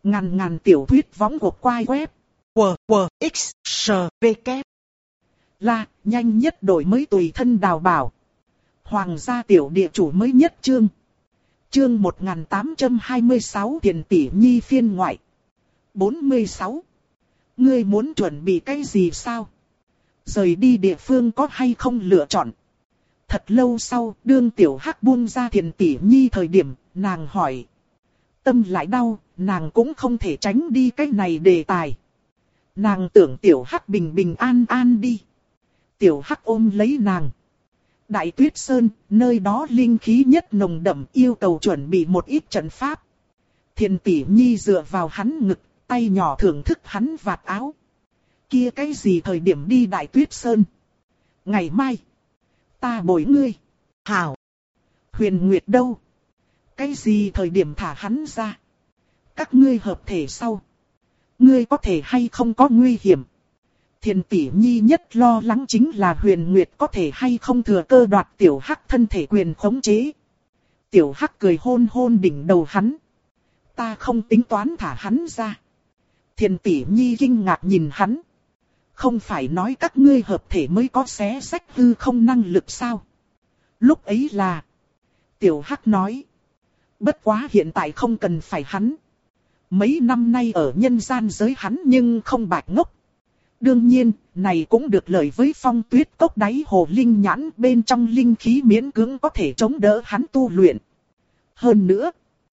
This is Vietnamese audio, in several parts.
Ngàn ngàn tiểu thuyết võng của quai web. WWXSVK. Là, nhanh nhất đổi mới tùy thân đào bảo. Hoàng gia tiểu địa chủ mới nhất chương. Chương 1826 Tiền tỷ nhi phiên ngoại. 46. Ngươi muốn chuẩn bị cái gì sao? Rời đi địa phương có hay không lựa chọn? Thật lâu sau, đương tiểu hắc buông ra Tiền tỷ nhi thời điểm, nàng hỏi. Tâm lại đau, nàng cũng không thể tránh đi cái này đề tài. Nàng tưởng tiểu hắc bình bình an an đi. Tiểu hắc ôm lấy nàng. Đại Tuyết Sơn, nơi đó linh khí nhất nồng đậm, yêu cầu chuẩn bị một ít trận pháp. Thiền tỷ nhi dựa vào hắn ngực, tay nhỏ thưởng thức hắn vạt áo. Kia cái gì thời điểm đi Đại Tuyết Sơn? Ngày mai. Ta bồi ngươi. Hảo. Huyền Nguyệt đâu? Cái gì thời điểm thả hắn ra? Các ngươi hợp thể sau. Ngươi có thể hay không có nguy hiểm? Thiền tỷ nhi nhất lo lắng chính là Huyền Nguyệt có thể hay không thừa cơ đoạt tiểu hắc thân thể quyền khống chế. Tiểu hắc cười hôn hôn đỉnh đầu hắn. Ta không tính toán thả hắn ra. Thiền tỷ nhi kinh ngạc nhìn hắn. Không phải nói các ngươi hợp thể mới có xé sách hư không năng lực sao? Lúc ấy là. Tiểu hắc nói. Bất quá hiện tại không cần phải hắn. Mấy năm nay ở nhân gian giới hắn nhưng không bạch ngốc. Đương nhiên, này cũng được lợi với Phong Tuyết Cốc đáy hồ linh nhãn bên trong linh khí miễn cưỡng có thể chống đỡ hắn tu luyện. Hơn nữa,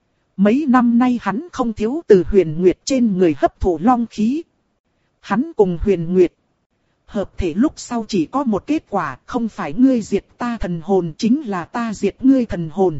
mấy năm nay hắn không thiếu từ Huyền Nguyệt trên người hấp thụ long khí. Hắn cùng Huyền Nguyệt hợp thể lúc sau chỉ có một kết quả, không phải ngươi diệt ta thần hồn chính là ta diệt ngươi thần hồn.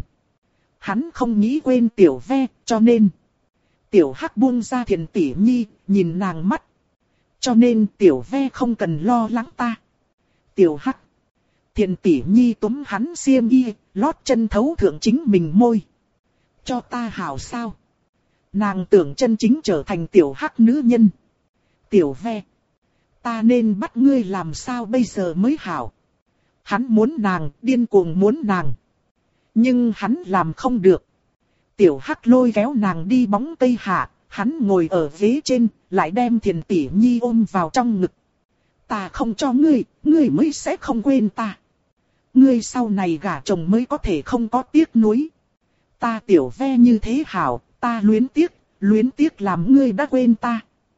Hắn không nghĩ quên tiểu ve, cho nên tiểu hắc buông ra Thiền tỷ nhi, nhìn nàng mắt. Cho nên tiểu ve không cần lo lắng ta. Tiểu hắc. Thiền tỷ nhi túm hắn xiêm y, lót chân thấu thượng chính mình môi. Cho ta hảo sao? Nàng tưởng chân chính trở thành tiểu hắc nữ nhân. Tiểu ve. Ta nên bắt ngươi làm sao bây giờ mới hảo? Hắn muốn nàng, điên cuồng muốn nàng. Nhưng hắn làm không được. Tiểu hắc lôi kéo nàng đi bóng cây hạ. Hắn ngồi ở ghế trên, lại đem Thiền tỷ nhi ôm vào trong ngực. Ta không cho ngươi, ngươi mới sẽ không quên ta. Ngươi sau này gả chồng mới có thể không có tiếc nuối. Ta tiểu ve như thế hảo, ta luyến tiếc làm ngươi đã quên ta.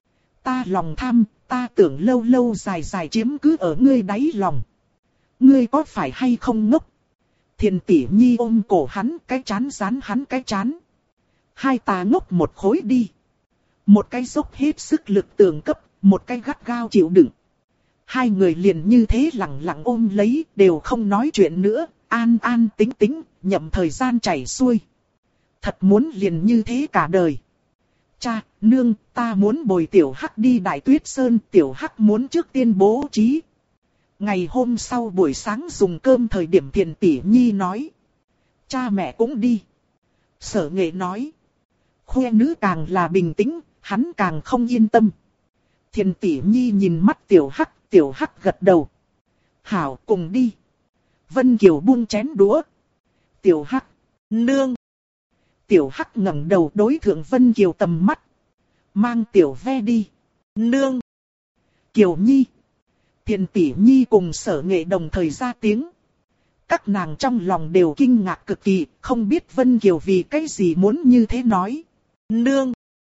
Ta lòng tham, ta tưởng lâu lâu dài dài chiếm cứ ở ngươi đáy lòng. Ngươi có phải hay không ngốc? Thiền tỷ nhi ôm cổ hắn, cái chán dán hắn cái chán. Hai ta ngốc một khối đi. Một cái dốc hết sức lực tường cấp, một cái gắt gao chịu đựng. Hai người liền như thế lặng lặng ôm lấy, đều không nói chuyện nữa, an an tính tính, nhậm thời gian chảy xuôi. Thật muốn liền như thế cả đời. Cha, nương, ta muốn bồi tiểu hắc đi Đại Tuyết Sơn, tiểu hắc muốn trước tiên bố trí. Ngày hôm sau buổi sáng dùng cơm thời điểm Thiền tỷ nhi nói. Cha mẹ cũng đi. Sở Nghệ nói. Khoe nữ càng là bình tĩnh, hắn càng không yên tâm. Thiền tỷ nhi nhìn mắt tiểu hắc gật đầu. Hảo, cùng đi. Vân Kiều buông chén đũa. Tiểu hắc, nương. Tiểu hắc ngẩng đầu đối thượng Vân Kiều tầm mắt. Mang tiểu ve đi. Nương. Kiều nhi. Thiền tỷ nhi cùng Sở Nghệ đồng thời ra tiếng. Các nàng trong lòng đều kinh ngạc cực kỳ, không biết Vân Kiều vì cái gì muốn như thế nói. Nương.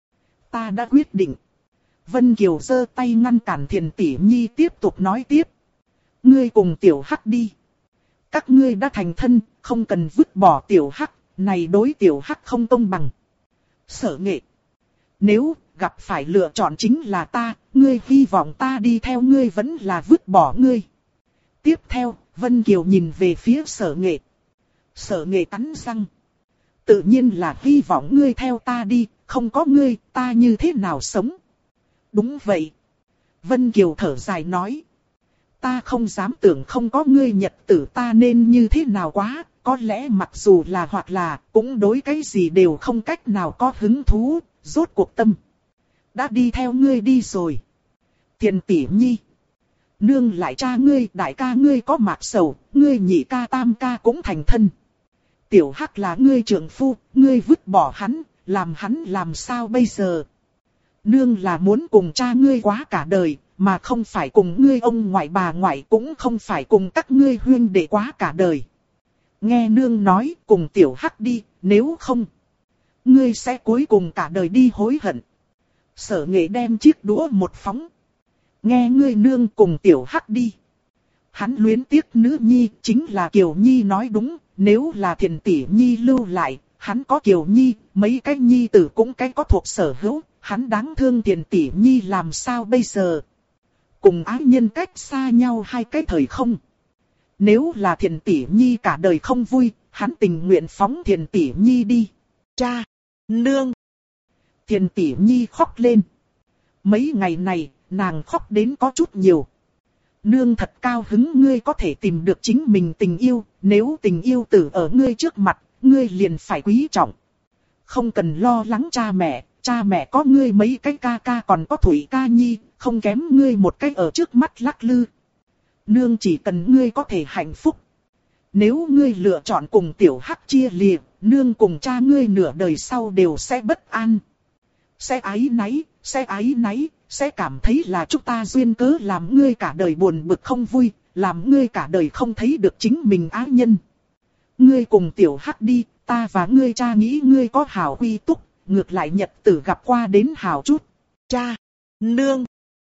Ta đã quyết định. Vân Kiều giơ tay ngăn cản Thiền tỷ nhi tiếp tục nói tiếp. Ngươi cùng tiểu hắc đi. Các ngươi đã thành thân, không cần vứt bỏ tiểu hắc, này đối tiểu hắc không công bằng. Sở Nghệ. Nếu gặp phải lựa chọn chính là ta, ngươi hy vọng ta đi theo ngươi vẫn là vứt bỏ ngươi. Tiếp theo, Vân Kiều nhìn về phía Sở Nghệ. Sở Nghệ cắn răng. Tự nhiên là hy vọng ngươi theo ta đi, không có ngươi, ta như thế nào sống? Đúng vậy. Vân Kiều thở dài nói. Ta không dám tưởng không có ngươi nhật tử ta nên như thế nào quá, có lẽ mặc dù là hoặc là, cũng đối cái gì đều không cách nào có hứng thú, rốt cuộc tâm. Đã đi theo ngươi đi rồi. Thiền tỷ nhi. Nương lại cha ngươi, đại ca ngươi có mạc sầu, ngươi nhị ca tam ca cũng thành thân. Tiểu hắc là ngươi trưởng phu, ngươi vứt bỏ hắn, làm hắn làm sao bây giờ? Nương là muốn cùng cha ngươi quá cả đời, mà không phải cùng ngươi ông ngoại bà ngoại, cũng không phải cùng các ngươi huynh đệ quá cả đời. Nghe nương nói cùng tiểu hắc đi, nếu không, ngươi sẽ cuối cùng cả đời đi hối hận. Sở Nghệ đem chiếc đũa một phóng. Nghe ngươi nương cùng tiểu hắc đi. Hắn luyến tiếc nữ nhi, chính là Kiều Nhi nói đúng, nếu là Thiền tỷ nhi lưu lại, hắn có Kiều Nhi, mấy cái nhi tử cũng cái có thuộc sở hữu, hắn đáng thương Thiền tỷ nhi làm sao bây giờ? Cùng ái nhân cách xa nhau hai cái thời không. Nếu là Thiền tỷ nhi cả đời không vui, hắn tình nguyện phóng Thiền tỷ nhi đi. Cha, nương. Thiền tỷ nhi khóc lên. Mấy ngày này, nàng khóc đến có chút nhiều. Nương thật cao hứng ngươi có thể tìm được chính mình tình yêu, nếu tình yêu tử ở ngươi trước mặt, ngươi liền phải quý trọng. Không cần lo lắng cha mẹ có ngươi mấy cái ca ca còn có Thủy ca nhi, không kém ngươi một cái ở trước mắt lắc lư. Nương chỉ cần ngươi có thể hạnh phúc. Nếu ngươi lựa chọn cùng tiểu hắc chia lìa, nương cùng cha ngươi nửa đời sau đều sẽ bất an. Sẽ áy náy, sẽ cảm thấy là chúng ta duyên cớ làm ngươi cả đời buồn bực không vui, làm ngươi cả đời không thấy được chính mình ái nhân. Ngươi cùng tiểu hắc đi, ta và ngươi cha nghĩ ngươi có hảo quy túc, ngược lại nhật tử gặp qua đến hảo chút. Cha, nương,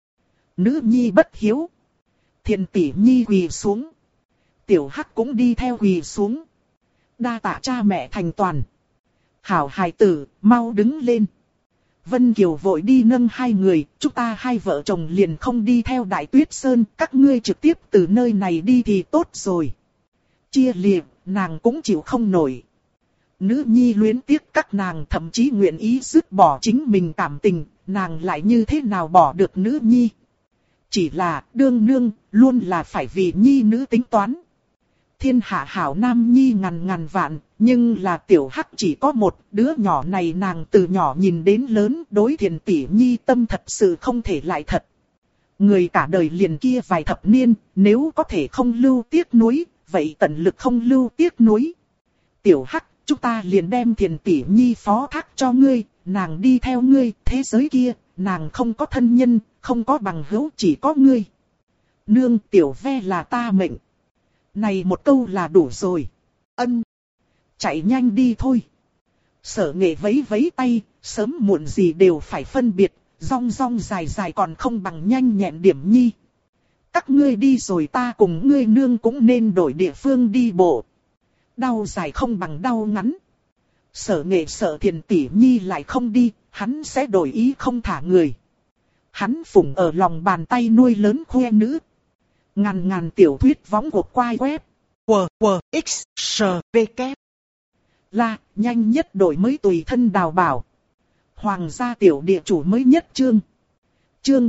nữ nhi bất hiếu. Thiền tỷ nhi quỳ xuống. Tiểu hắc cũng đi theo quỳ xuống. Đa tạ cha mẹ thành toàn. Hảo hài tử, mau đứng lên. Vân Kiều vội đi nâng hai người, chúng ta hai vợ chồng liền không đi theo Đại Tuyết Sơn, các ngươi trực tiếp từ nơi này đi thì tốt rồi. Chia lìa, nàng cũng chịu không nổi. Nữ nhi luyến tiếc các nàng, thậm chí nguyện ý dứt bỏ chính mình cảm tình, nàng lại như thế nào bỏ được nữ nhi. Chỉ là đương nương, luôn là phải vì nhi nữ tính toán. Thiên hạ hảo nam nhi ngàn ngàn vạn, nhưng là tiểu hắc chỉ có một, đứa nhỏ này nàng từ nhỏ nhìn đến lớn, đối Thiền tỷ nhi tâm thật sự không thể lại thật. Người cả đời liền kia vài thập niên, nếu có thể không lưu tiếc nuối, vậy tận lực không lưu tiếc nuối. Tiểu hắc, chúng ta liền đem Thiền tỷ nhi phó thác cho ngươi, nàng đi theo ngươi, thế giới kia, nàng không có thân nhân, không có bằng hữu, chỉ có ngươi. Nương, tiểu ve là ta mệnh. Này một câu là đủ rồi. Ân. Chạy nhanh đi thôi. Sở Nghệ vẫy vẫy tay, sớm muộn gì đều phải phân biệt, rong rong dài dài còn không bằng nhanh nhẹn điểm nhi. Các ngươi đi rồi ta cùng ngươi nương cũng nên đổi địa phương đi bộ. Đau dài không bằng đau ngắn. Sở Nghệ sợ Thiền tỷ nhi lại không đi, hắn sẽ đổi ý không thả người. Hắn phủng ở lòng bàn tay nuôi lớn khoe nữ. Ngàn ngàn tiểu thuyết võng cuộc quay web. X, V, K. Là, nhanh nhất đổi mới tùy thân đào bảo. Hoàng gia tiểu địa chủ mới nhất chương. Chương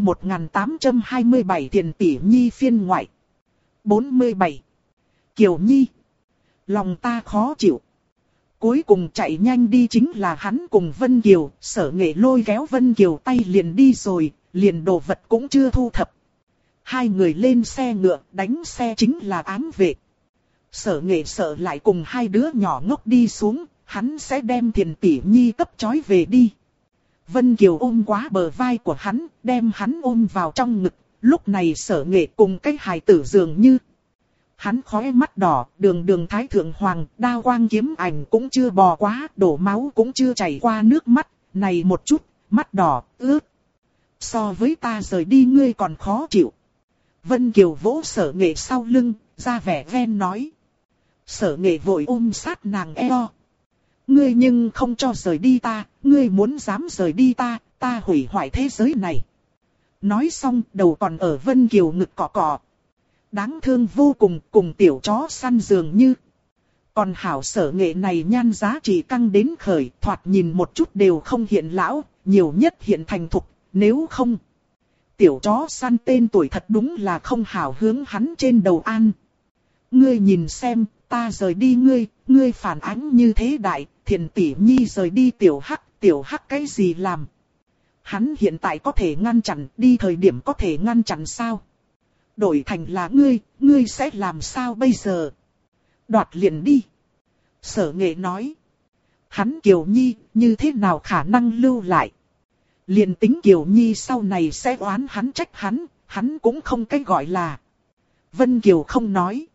1827 Thiền tỷ nhi phiên ngoại. 47. Kiều Nhi. Lòng ta khó chịu. Cuối cùng chạy nhanh đi chính là hắn cùng Vân Kiều. Sở Nghệ lôi kéo Vân Kiều tay liền đi rồi, liền đồ vật cũng chưa thu thập. Hai người lên xe ngựa, đánh xe chính là ám vệ. Sở Nghệ sợ lại cùng hai đứa nhỏ ngốc đi xuống, hắn sẽ đem Thiền tỷ nhi cấp trói về đi. Vân Kiều ôm quá bờ vai của hắn, đem hắn ôm vào trong ngực, lúc này Sở Nghệ cùng cái hài tử dường như. Hắn khóe mắt đỏ, đường thái thượng hoàng, đao quang kiếm ảnh cũng chưa bò quá, đổ máu cũng chưa chảy qua nước mắt, này một chút, mắt đỏ, ướt. So với ta rời đi ngươi còn khó chịu. Vân Kiều vỗ Sở Nghệ sau lưng, ra vẻ ghen nói. Sở Nghệ vội ôm sát nàng eo. Ngươi nhưng không cho rời đi ta, ngươi muốn dám rời đi ta, ta hủy hoại thế giới này. Nói xong đầu còn ở Vân Kiều ngực cọ cọ. Đáng thương vô cùng, cùng tiểu chó săn dường như. Còn hảo Sở Nghệ này nhan giá trị căng đến khởi, thoạt nhìn một chút đều không hiện lão, nhiều nhất hiện thành thục, nếu không. Tiểu chó săn tên tuổi thật đúng là không hảo hướng hắn trên đầu an. Ngươi nhìn xem, ta rời đi ngươi phản ánh như thế đại, Thiền tỷ nhi rời đi tiểu hắc cái gì làm? Hắn hiện tại có thể ngăn chặn, đi thời điểm có thể ngăn chặn sao? Đổi thành là ngươi sẽ làm sao bây giờ? Đoạt liền đi. Sở Nghệ nói. Hắn Kiều Nhi như thế nào khả năng lưu lại. Liền tính Kiều Nhi sau này sẽ oán hắn trách hắn cũng không cái gọi là. Vân Kiều không nói.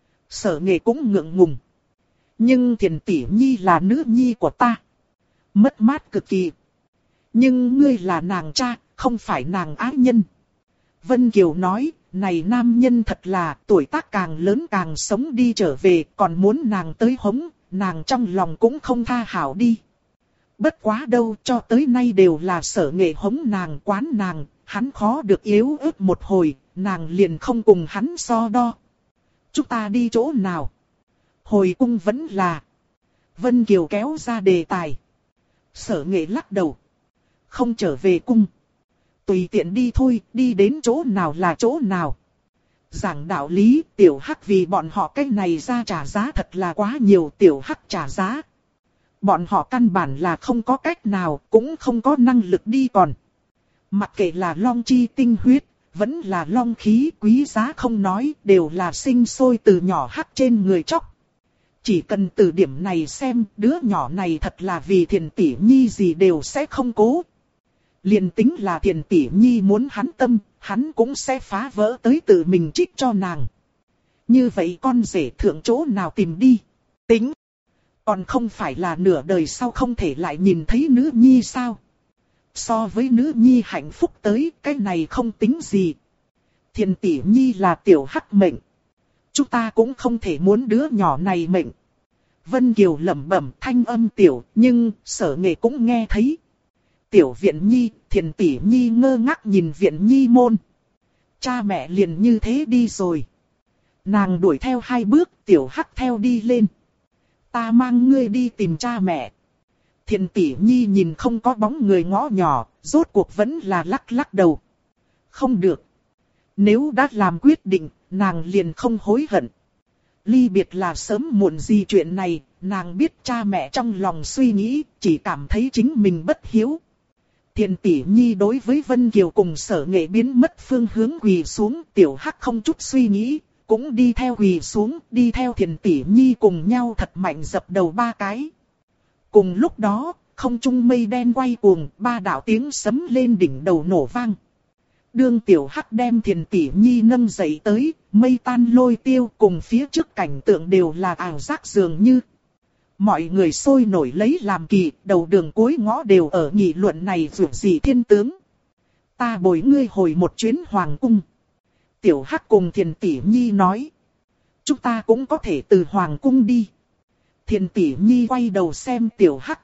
Sở Nghệ cũng ngượng ngùng. Nhưng Thiền tỷ nhi là nữ nhi của ta. Mất mát cực kỳ. Nhưng ngươi là nàng cha, không phải nàng ái nhân. Vân Kiều nói, này nam nhân thật là tuổi tác càng lớn càng sống đi trở về, còn muốn nàng tới hống, nàng trong lòng cũng không tha hảo đi. Bất quá đâu, cho tới nay đều là Sở Nghệ hống nàng quán nàng, hắn khó được yếu ớt một hồi, nàng liền không cùng hắn so đo. Chúng ta đi chỗ nào? Hồi cung vẫn là. Vân Kiều kéo ra đề tài. Sở Nghệ lắc đầu. Không trở về cung. Tùy tiện đi thôi, đi đến chỗ nào là chỗ nào. Giảng đạo lý, Tiểu Hắc vì bọn họ cái này ra trả giá thật là quá nhiều. Tiểu Hắc trả giá. Bọn họ căn bản là không có cách nào, cũng không có năng lực đi còn. Mặc kệ là long chi tinh huyết, vẫn là long khí quý giá không nói, đều là sinh sôi từ nhỏ Hắc trên người chóc. Chỉ cần từ điểm này xem, đứa nhỏ này thật là vì Thiền tỷ nhi gì đều sẽ không cố. Liền tính là Thiền tỷ nhi muốn hắn tâm, hắn cũng sẽ phá vỡ tới tự mình trích cho nàng. Như vậy con rể thượng chỗ nào tìm đi? Tính. Còn không phải là nửa đời sau không thể lại nhìn thấy nữ nhi sao? So với nữ nhi hạnh phúc tới, cái này không tính gì. Thiền tỷ nhi là Tiểu Hắc mệnh. Chúng ta cũng không thể muốn đứa nhỏ này mệnh. Vân Kiều lẩm bẩm thanh âm tiểu, nhưng Sở Nghệ cũng nghe thấy. Tiểu Viện Nhi, Thiền tỷ nhi ngơ ngác nhìn Viện Nhi môn. Cha mẹ liền như thế đi rồi. Nàng đuổi theo 2 bước, Tiểu Hắc theo đi lên. Ta mang ngươi đi tìm cha mẹ. Thiền tỷ nhi nhìn không có bóng người ngõ nhỏ, rốt cuộc vẫn là lắc lắc đầu. Không được. Nếu đã làm quyết định, nàng liền không hối hận. Ly biệt là sớm muộn gì chuyện này, nàng biết cha mẹ trong lòng suy nghĩ, chỉ cảm thấy chính mình bất hiếu. Thiền tỷ nhi đối với Vân Kiều cùng Sở Nghệ biến mất phương hướng quỳ xuống, Tiểu Hắc không chút suy nghĩ, cũng đi theo quỳ xuống, đi theo Thiền tỷ nhi cùng nhau thật mạnh dập đầu 3 cái. Cùng lúc đó, không trung mây đen quay cuồng, 3 đạo tiếng sấm lên đỉnh đầu nổ vang. Đương Tiểu Hắc đem Thiền tỷ nhi nâng dậy tới, mây tan lôi tiêu cùng phía trước cảnh tượng đều là ảo giác dường như. Mọi người sôi nổi lấy làm kỳ, đầu đường cuối ngõ đều ở nghị luận này dù gì thiên tướng. Ta bồi ngươi hồi một chuyến hoàng cung. Tiểu Hắc cùng Thiền tỷ nhi nói. Chúng ta cũng có thể từ hoàng cung đi. Thiền tỷ nhi quay đầu xem Tiểu Hắc.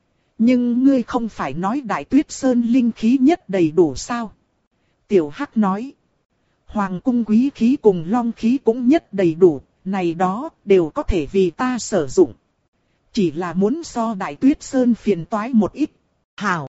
Nhưng ngươi không phải nói Đại Tuyết Sơn linh khí nhất đầy đủ sao? Tiểu Hắc nói. Hoàng cung quý khí cùng long khí cũng nhất đầy đủ, này đó đều có thể vì ta sử dụng. Chỉ là muốn so Đại Tuyết Sơn phiền toái một ít. Hảo.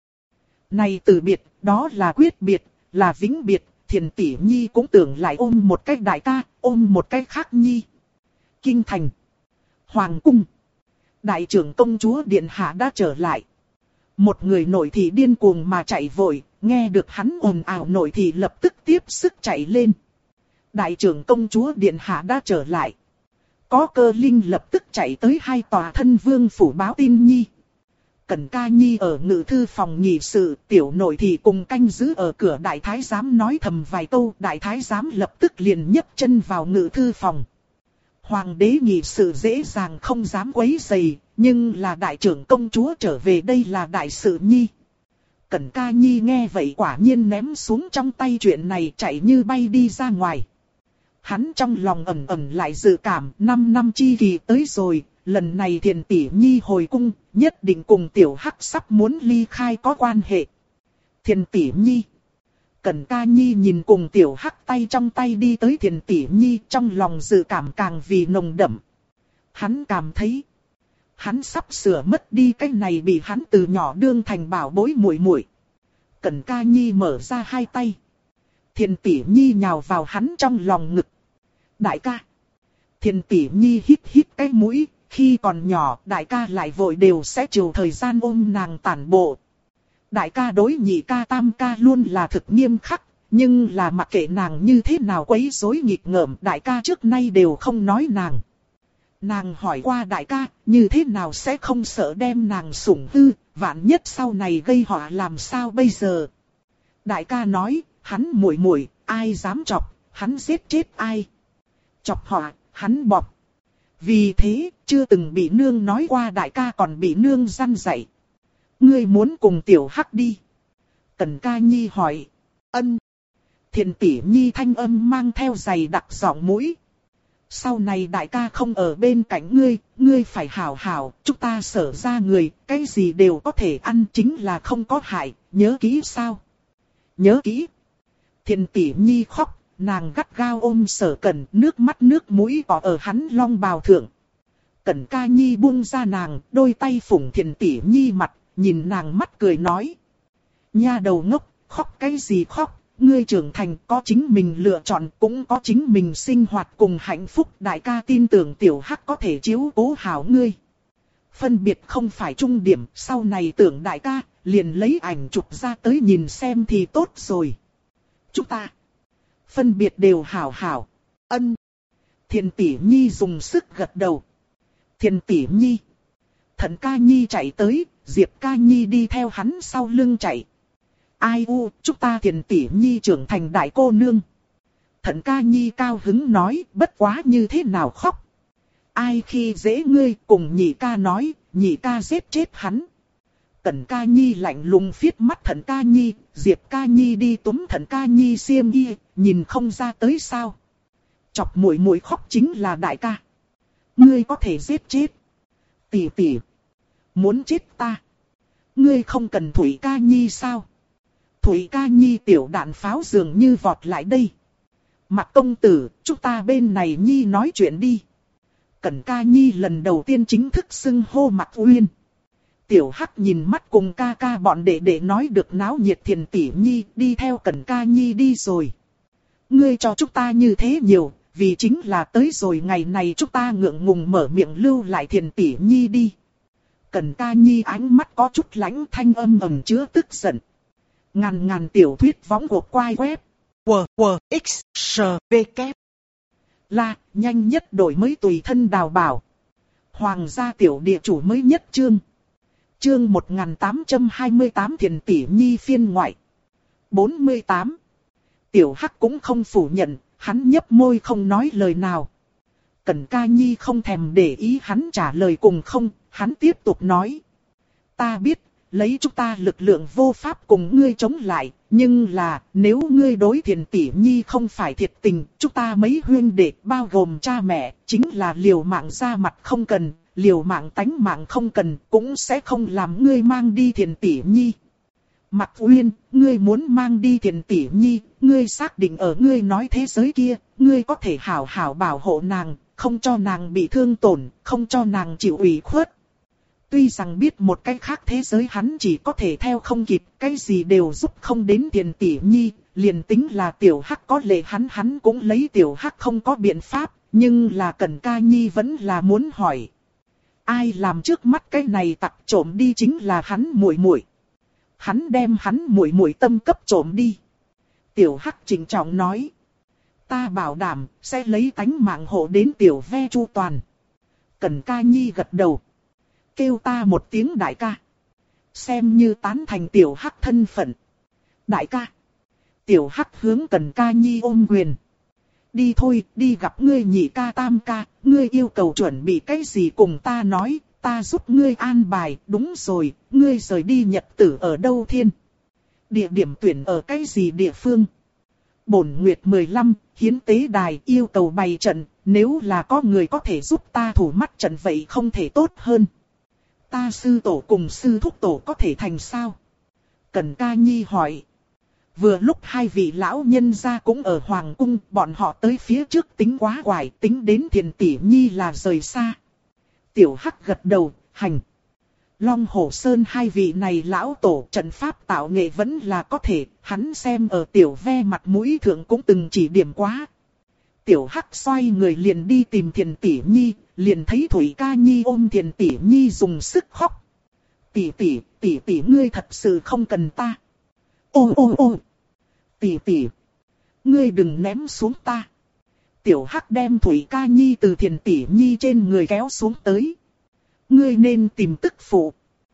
Này từ biệt, đó là quyết biệt, là vĩnh biệt. Thiền tỷ nhi cũng tưởng lại ôm một cách đại ca, ôm một cách khác nhi. Kinh thành. Hoàng cung. Đại trưởng công chúa Điện Hạ đã trở lại. Một người nội thị điên cuồng mà chạy vội, nghe được hắn ồn ào nội thị lập tức tiếp sức chạy lên. Đại trưởng công chúa Điện Hạ đã trở lại. Có Cơ Linh lập tức chạy tới 2 tòa thân vương phủ báo tin nhi. Cẩn Ca Nhi ở ngự thư phòng nghị sự, tiểu nội thị cùng canh giữ ở cửa đại thái giám nói thầm vài câu, đại thái giám lập tức liền nhấc chân vào ngự thư phòng. Hoàng đế nghị sự dễ dàng không dám quấy rầy, nhưng là đại trưởng công chúa trở về đây là đại sự nhi. Cẩn Ca Nhi nghe vậy quả nhiên ném xuống trong tay chuyện này chạy như bay đi ra ngoài. Hắn trong lòng ẩn ẩn lại dự cảm 5 năm chi kỳ tới rồi, lần này Thiền tỷ nhi hồi cung, nhất định cùng Tiểu Hắc sắp muốn ly khai có quan hệ. Thiền tỷ nhi. Cẩn Ca Nhi nhìn cùng Tiểu Hắc tay trong tay đi tới Thiền tỷ nhi, trong lòng dự cảm càng vì nồng đậm. Hắn cảm thấy, hắn sắp sửa mất đi cái này bị hắn từ nhỏ đương thành bảo bối muội muội. Cẩn Ca Nhi mở ra 2 tay. Thiền tỷ nhi nhào vào hắn trong lòng ngực. Đại ca. Thiền tỷ nhi hít hít cái mũi, khi còn nhỏ đại ca lại vội đều sẽ chiều thời gian ôm nàng tản bộ. Đại ca đối nhị ca tam ca luôn là thực nghiêm khắc, nhưng là mặc kệ nàng như thế nào quấy rối nghịch ngợm, đại ca trước nay đều không nói nàng. Nàng hỏi qua đại ca, như thế nào sẽ không sợ đem nàng sủng hư, vạn nhất sau này gây họa làm sao bây giờ. Đại ca nói, hắn muội muội, ai dám chọc, hắn giết chết ai. Chọc họa, hắn bọc. Vì thế, chưa từng bị nương nói qua đại ca còn bị nương răn dạy. Ngươi muốn cùng tiểu hắc đi. Cẩn Ca Nhi hỏi. Ân. Thiền tỷ nhi thanh âm mang theo giày đặc giọng mũi. Sau này đại ca không ở bên cạnh ngươi, ngươi phải hảo hảo, chúng ta Sở ra người, cái gì đều có thể ăn chính là không có hại, nhớ kỹ sao? Nhớ kỹ. Thiền tỷ nhi khóc, nàng gắt gao ôm Sở Cẩn, nước mắt nước mũi có ở hắn long bào thượng. Cẩn Ca Nhi buông ra nàng, đôi tay phủng Thiền tỷ nhi mặt, nhìn nàng mắt cười nói. Nha đầu ngốc, khóc cái gì khóc, ngươi trưởng thành có chính mình lựa chọn cũng có chính mình sinh hoạt cùng hạnh phúc. Đại ca tin tưởng tiểu hắc có thể chiếu cố hảo ngươi. Phân biệt không phải trung điểm, sau này tưởng đại ca, liền lấy ảnh chụp ra tới nhìn xem thì tốt rồi. Chúng ta phân biệt đều hảo hảo. Ân. Thiền tỷ nhi dùng sức gật đầu. Thiền tỷ nhi. Thận Ca Nhi chạy tới, Diệp Ca Nhi đi theo hắn sau lưng chạy. Ai u, chúng ta Thiền tỷ nhi trưởng thành đại cô nương. Thận Ca Nhi cao hứng nói, bất quá như thế nào khóc. Ai khi dễ ngươi, cùng nhị ca nói, nhị ca giết chết hắn. Cẩn Ca Nhi lạnh lùng phiết mắt Thận Ca Nhi, Diệp Ca Nhi đi túm Thận Ca Nhi xiêm y, nhìn không ra tới sao. Chọc muội muội khóc chính là đại ca. Ngươi có thể giết chết. Tỷ tỷ. Muốn chết ta. Ngươi không cần Thủy Ca Nhi sao? Thủy Ca Nhi tiểu đạn pháo dường như vọt lại đây. Mạc công tử, chúng ta bên này Nhi nói chuyện đi. Cẩn Ca Nhi lần đầu tiên chính thức xưng hô Mạc Uyên. Tiểu Hắc nhìn mắt cùng ca ca bọn đệ đệ nói được náo nhiệt Thiền tỷ nhi, đi theo Cẩn Ca Nhi đi rồi. Ngươi cho chúng ta như thế nhiều, vì chính là tới rồi ngày này chúng ta ngượng ngùng mở miệng lưu lại Thiền tỷ nhi đi. Cẩn Ca Nhi ánh mắt có chút lãnh, thanh âm ẩn chứa tức giận. Ngàn tiểu thuyết võng của quai web. X, S, V, K. La, nhanh nhất đổi mới tùy thân đào bảo. Hoàng gia tiểu địa chủ mới nhất chương. Chương 1828 Thiền tỷ nhi phiên ngoại. 48. Tiểu Hắc cũng không phủ nhận, hắn nhấp môi không nói lời nào. Cẩn Ca Nhi không thèm để ý hắn trả lời cùng không, hắn tiếp tục nói. Ta biết, lấy chúng ta lực lượng vô pháp cùng ngươi chống lại, nhưng là, nếu ngươi đối Thiền tỷ nhi không phải thiệt tình, chúng ta mấy huynh đệ bao gồm cha mẹ, chính là liều mạng ra mặt không cần, liều mạng tánh mạng không cần, cũng sẽ không làm ngươi mang đi Thiền tỷ nhi. Mạc Uyên, ngươi muốn mang đi Thiền tỷ nhi, ngươi xác định ở ngươi nói thế giới kia, ngươi có thể hảo hảo bảo hộ nàng, không cho nàng bị thương tổn, không cho nàng chịu ủy khuất. Tuy rằng biết một cái khác thế giới hắn chỉ có thể theo không kịp, cái gì đều giúp không đến Thiền tỷ nhi, liền tính là tiểu Hắc có lệ hắn cũng lấy tiểu Hắc không có biện pháp, nhưng là Cẩn Ca Nhi vẫn là muốn hỏi. Ai làm trước mắt cái này tặc trộm đi chính là hắn muội muội. Hắn đem hắn muội muội tâm cấp trộm đi. Tiểu Hắc trịnh trọng nói. Ta bảo đảm sẽ lấy tánh mạng hộ đến tiểu ve chu toàn. Cẩn Ca Nhi gật đầu. Kêu ta một tiếng đại ca. Xem như tán thành tiểu Hắc thân phận. Đại ca. Tiểu Hắc hướng Cẩn Ca Nhi ôm quyền. Đi thôi, đi gặp ngươi nhị ca tam ca, ngươi yêu cầu chuẩn bị cái gì cùng ta nói, ta giúp ngươi an bài, đúng rồi, ngươi rời đi nhật tử ở đâu thiên. Địa điểm tuyển ở cái gì địa phương. Bổn Nguyệt 15, hiến tế đài yêu cầu bày trận, nếu là có người có thể giúp ta thủ mắt trận vậy không thể tốt hơn. Ta sư tổ cùng sư thúc tổ có thể thành sao? Cẩn Ca Nhi hỏi. Vừa lúc hai vị lão nhân gia cũng ở Hoàng Cung, bọn họ tới phía trước tính quá quải, tính đến Thiền tỷ nhi là rời xa. Tiểu Hắc gật đầu, hành. Long Hổ Sơn hai vị này lão tổ trận pháp tạo nghệ vẫn là có thể, hắn xem ở tiểu ve mặt mũi thượng cũng từng chỉ điểm quá. Tiểu Hắc xoay người liền đi tìm Thiền tỷ nhi, liền thấy Thủy Ca Nhi ôm Thiền tỷ nhi dùng sức khóc. Tỷ tỷ ngươi thật sự không cần ta. Ô. Tỷ, ngươi đừng ném xuống ta. Tiểu Hắc đem Thủy Ca Nhi từ Thiền Tỷ Nhi trên người kéo xuống tới. Ngươi nên tìm tức phụ.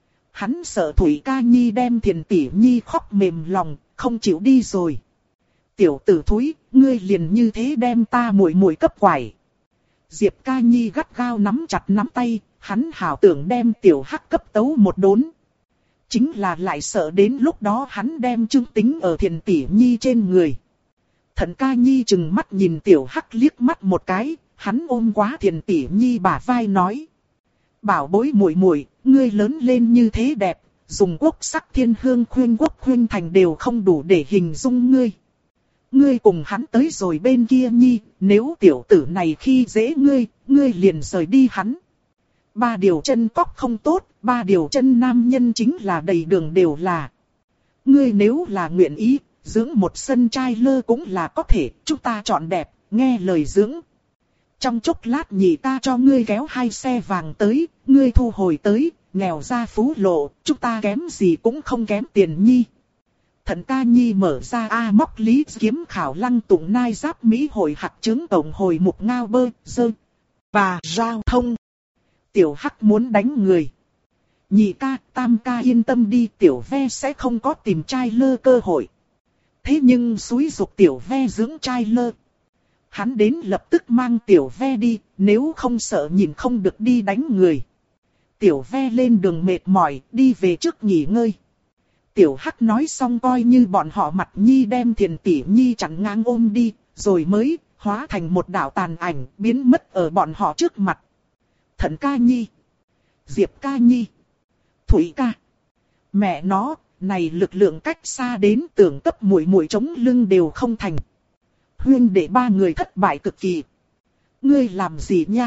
Hắn sợ Thủy Ca Nhi đem Thiền Tỷ Nhi khóc mềm lòng, không chịu đi rồi. Tiểu tử thúi, ngươi liền như thế đem ta muội muội cấp quải. Diệp Ca Nhi gắt gao nắm chặt nắm tay, hắn hảo tưởng đem Tiểu Hắc cấp tấu một đốn. Chính là lại sợ đến lúc đó hắn đem Trương Tính ở Thiền Tỷ Nhi trên người. Thận Ca Nhi chừng mắt nhìn Tiểu Hắc liếc mắt một cái, hắn ôm quá Thiền Tỷ Nhi bả vai nói. Bảo bối muội muội, ngươi lớn lên như thế đẹp, dùng quốc sắc thiên hương khuyên quốc khuyên thành đều không đủ để hình dung ngươi. Ngươi cùng hắn tới rồi bên kia Nhi, nếu tiểu tử này khi dễ ngươi, ngươi liền rời đi hắn. 3 điều chân cóc không tốt, 3 điều chân nam nhân chính là đầy đường đều là. Ngươi nếu là nguyện ý, dưỡng một sân trai lơ cũng là có thể, chúng ta chọn đẹp, nghe lời dưỡng. Trong chốc lát nhị ta cho ngươi kéo 2 xe vàng tới, ngươi thu hồi tới, nghèo ra phú lộ, chúng ta kém gì cũng không kém tiền Nhi. Thận Ca Nhi mở ra móc lý kiếm khảo lăng tụng nai giáp mỹ hội hạt chứng tổng hồi mục ngao bơ, dơ, và giao thông. Tiểu Hắc muốn đánh người. Nhị ca, tam ca yên tâm đi, tiểu ve sẽ không có tìm trai lơ cơ hội. Thế nhưng xúi giục tiểu ve dưỡng trai lơ. Hắn đến lập tức mang tiểu ve đi, nếu không sợ nhìn không được đi đánh người. Tiểu ve lên đường mệt mỏi, đi về trước nghỉ ngơi. Tiểu Hắc nói xong coi như bọn họ mặt Nhi đem Thiền Tỷ Nhi chặn ngang ôm đi, rồi mới hóa thành một đạo tàn ảnh biến mất ở bọn họ trước mặt. Thận Ca Nhi, Diệp Ca Nhi, Thủy Ca. Mẹ nó, này lực lượng cách xa đến tưởng cấp muội muội chống lưng đều không thành. Huyên đệ 3 người thất bại cực kỳ. Ngươi làm gì nha?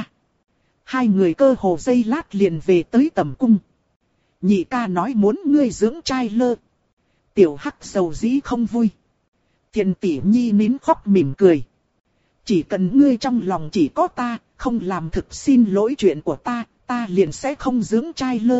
2 người cơ hồ giây lát liền về tới tầm cung. Nhị ca nói muốn ngươi dưỡng trai lơ. Tiểu Hắc sầu dĩ không vui. Thiền Tỷ Nhi nín khóc mỉm cười. Chỉ cần ngươi trong lòng chỉ có ta, không làm thực xin lỗi chuyện của ta, ta liền sẽ không dưỡng trai lơ.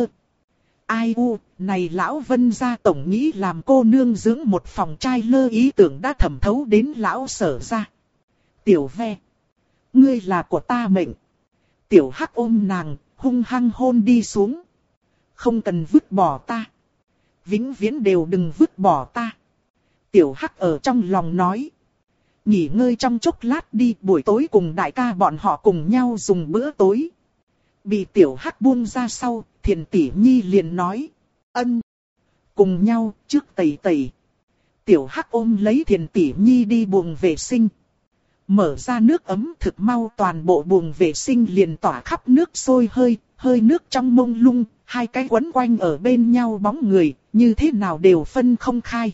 Ai u, này lão Vân gia tổng nghĩ làm cô nương dưỡng một phòng trai lơ ý tưởng đã thẩm thấu đến lão Sở gia. Tiểu ve, ngươi là của ta mệnh. Tiểu Hắc ôm nàng, hung hăng hôn đi xuống. Không cần vứt bỏ ta. Vĩnh viễn đều đừng vứt bỏ ta. Tiểu Hắc ở trong lòng nói. Nghỉ ngơi trong chốc lát đi, buổi tối cùng đại ca bọn họ cùng nhau dùng bữa tối. Bị Tiểu Hắc buông ra sau, Thiền Tỷ Nhi liền nói. Ân. Cùng nhau, trước tẩy tẩy. Tiểu Hắc ôm lấy Thiền Tỷ Nhi đi buồng vệ sinh. Mở ra nước ấm thực mau, toàn bộ buồng vệ sinh liền tỏa khắp nước sôi hơi nước trong mông lung, 2 cái quấn quanh ở bên nhau bóng người, như thế nào đều phân không khai.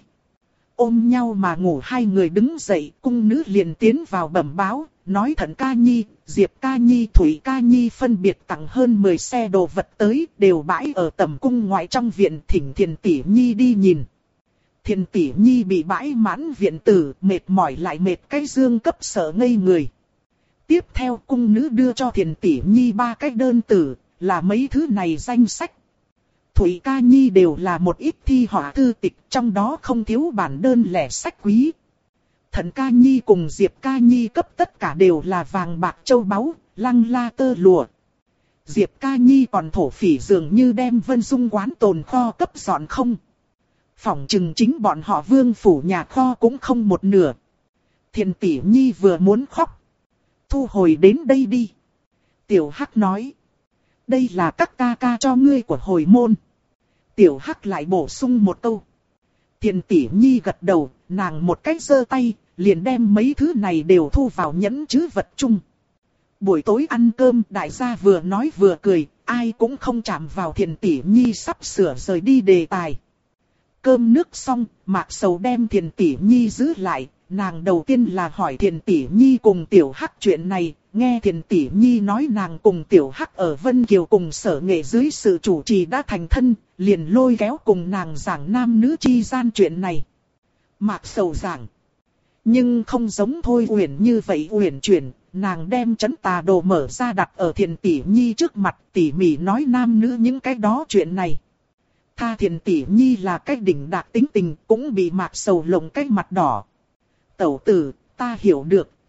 Ôm nhau mà ngủ 2 người đứng dậy, cung nữ liền tiến vào bẩm báo, nói Thận Ca Nhi, Diệp Ca Nhi, Thủy Ca Nhi phân biệt tặng hơn 10 xe đồ vật tới, đều bãi ở tầm cung ngoại trong viện, thỉnh Thiền Tỷ Nhi đi nhìn. Thiền Tỷ Nhi bị bãi mãn viện tử, mệt mỏi lại mệt cái dương cấp sợ ngây người. Tiếp theo cung nữ đưa cho Thiền Tỷ Nhi 3 cái đơn tử, là mấy thứ này danh sách. Thủy Ca Nhi đều là một ít thi họa thư tịch, trong đó không thiếu bản đơn lẻ sách quý. Thận Ca Nhi cùng Diệp Ca Nhi cấp tất cả đều là vàng bạc châu báu, lăng la tơ lụa. Diệp Ca Nhi còn thổ phỉ dường như đem Vân Dung quán tồn kho cấp dọn không. Phỏng chừng chính bọn họ vương phủ nhà kho cũng không một nửa. Thiền Tỷ Nhi vừa muốn khóc. Thu hồi đến đây đi. Tiểu Hắc nói. Đây là các ca ca cho ngươi của hồi môn. Tiểu Hắc lại bổ sung một câu. Thiền Tỷ Nhi gật đầu, nàng một cách giơ tay, liền đem mấy thứ này đều thu vào nhẫn trữ vật chung. Buổi tối ăn cơm, đại gia vừa nói vừa cười, ai cũng không chạm vào Thiền Tỷ Nhi sắp sửa rời đi đề tài. Cơm nước xong, Mạc Sầu đem Thiền Tỷ Nhi giữ lại, nàng đầu tiên là hỏi Thiền Tỷ Nhi cùng Tiểu Hắc chuyện này, nghe Thiền Tỷ Nhi nói nàng cùng Tiểu Hắc ở Vân Kiều cùng Sở Nghệ dưới sự chủ trì đã thành thân, liền lôi kéo cùng nàng giảng nam nữ chi gian chuyện này. Mạc Sầu giảng, nhưng không giống Thôi Uyển như vậy uyển chuyển, nàng đem trấn tà đồ mở ra đặt ở Thiền Tỷ Nhi trước mặt, tỉ mỉ nói nam nữ những cái đó chuyện này. Tha Thiền Tỷ Nhi là cái đỉnh đạt tính tình, cũng bị Mạc Sầu lồng cái mặt đỏ. Tẩu tử, ta hiểu được,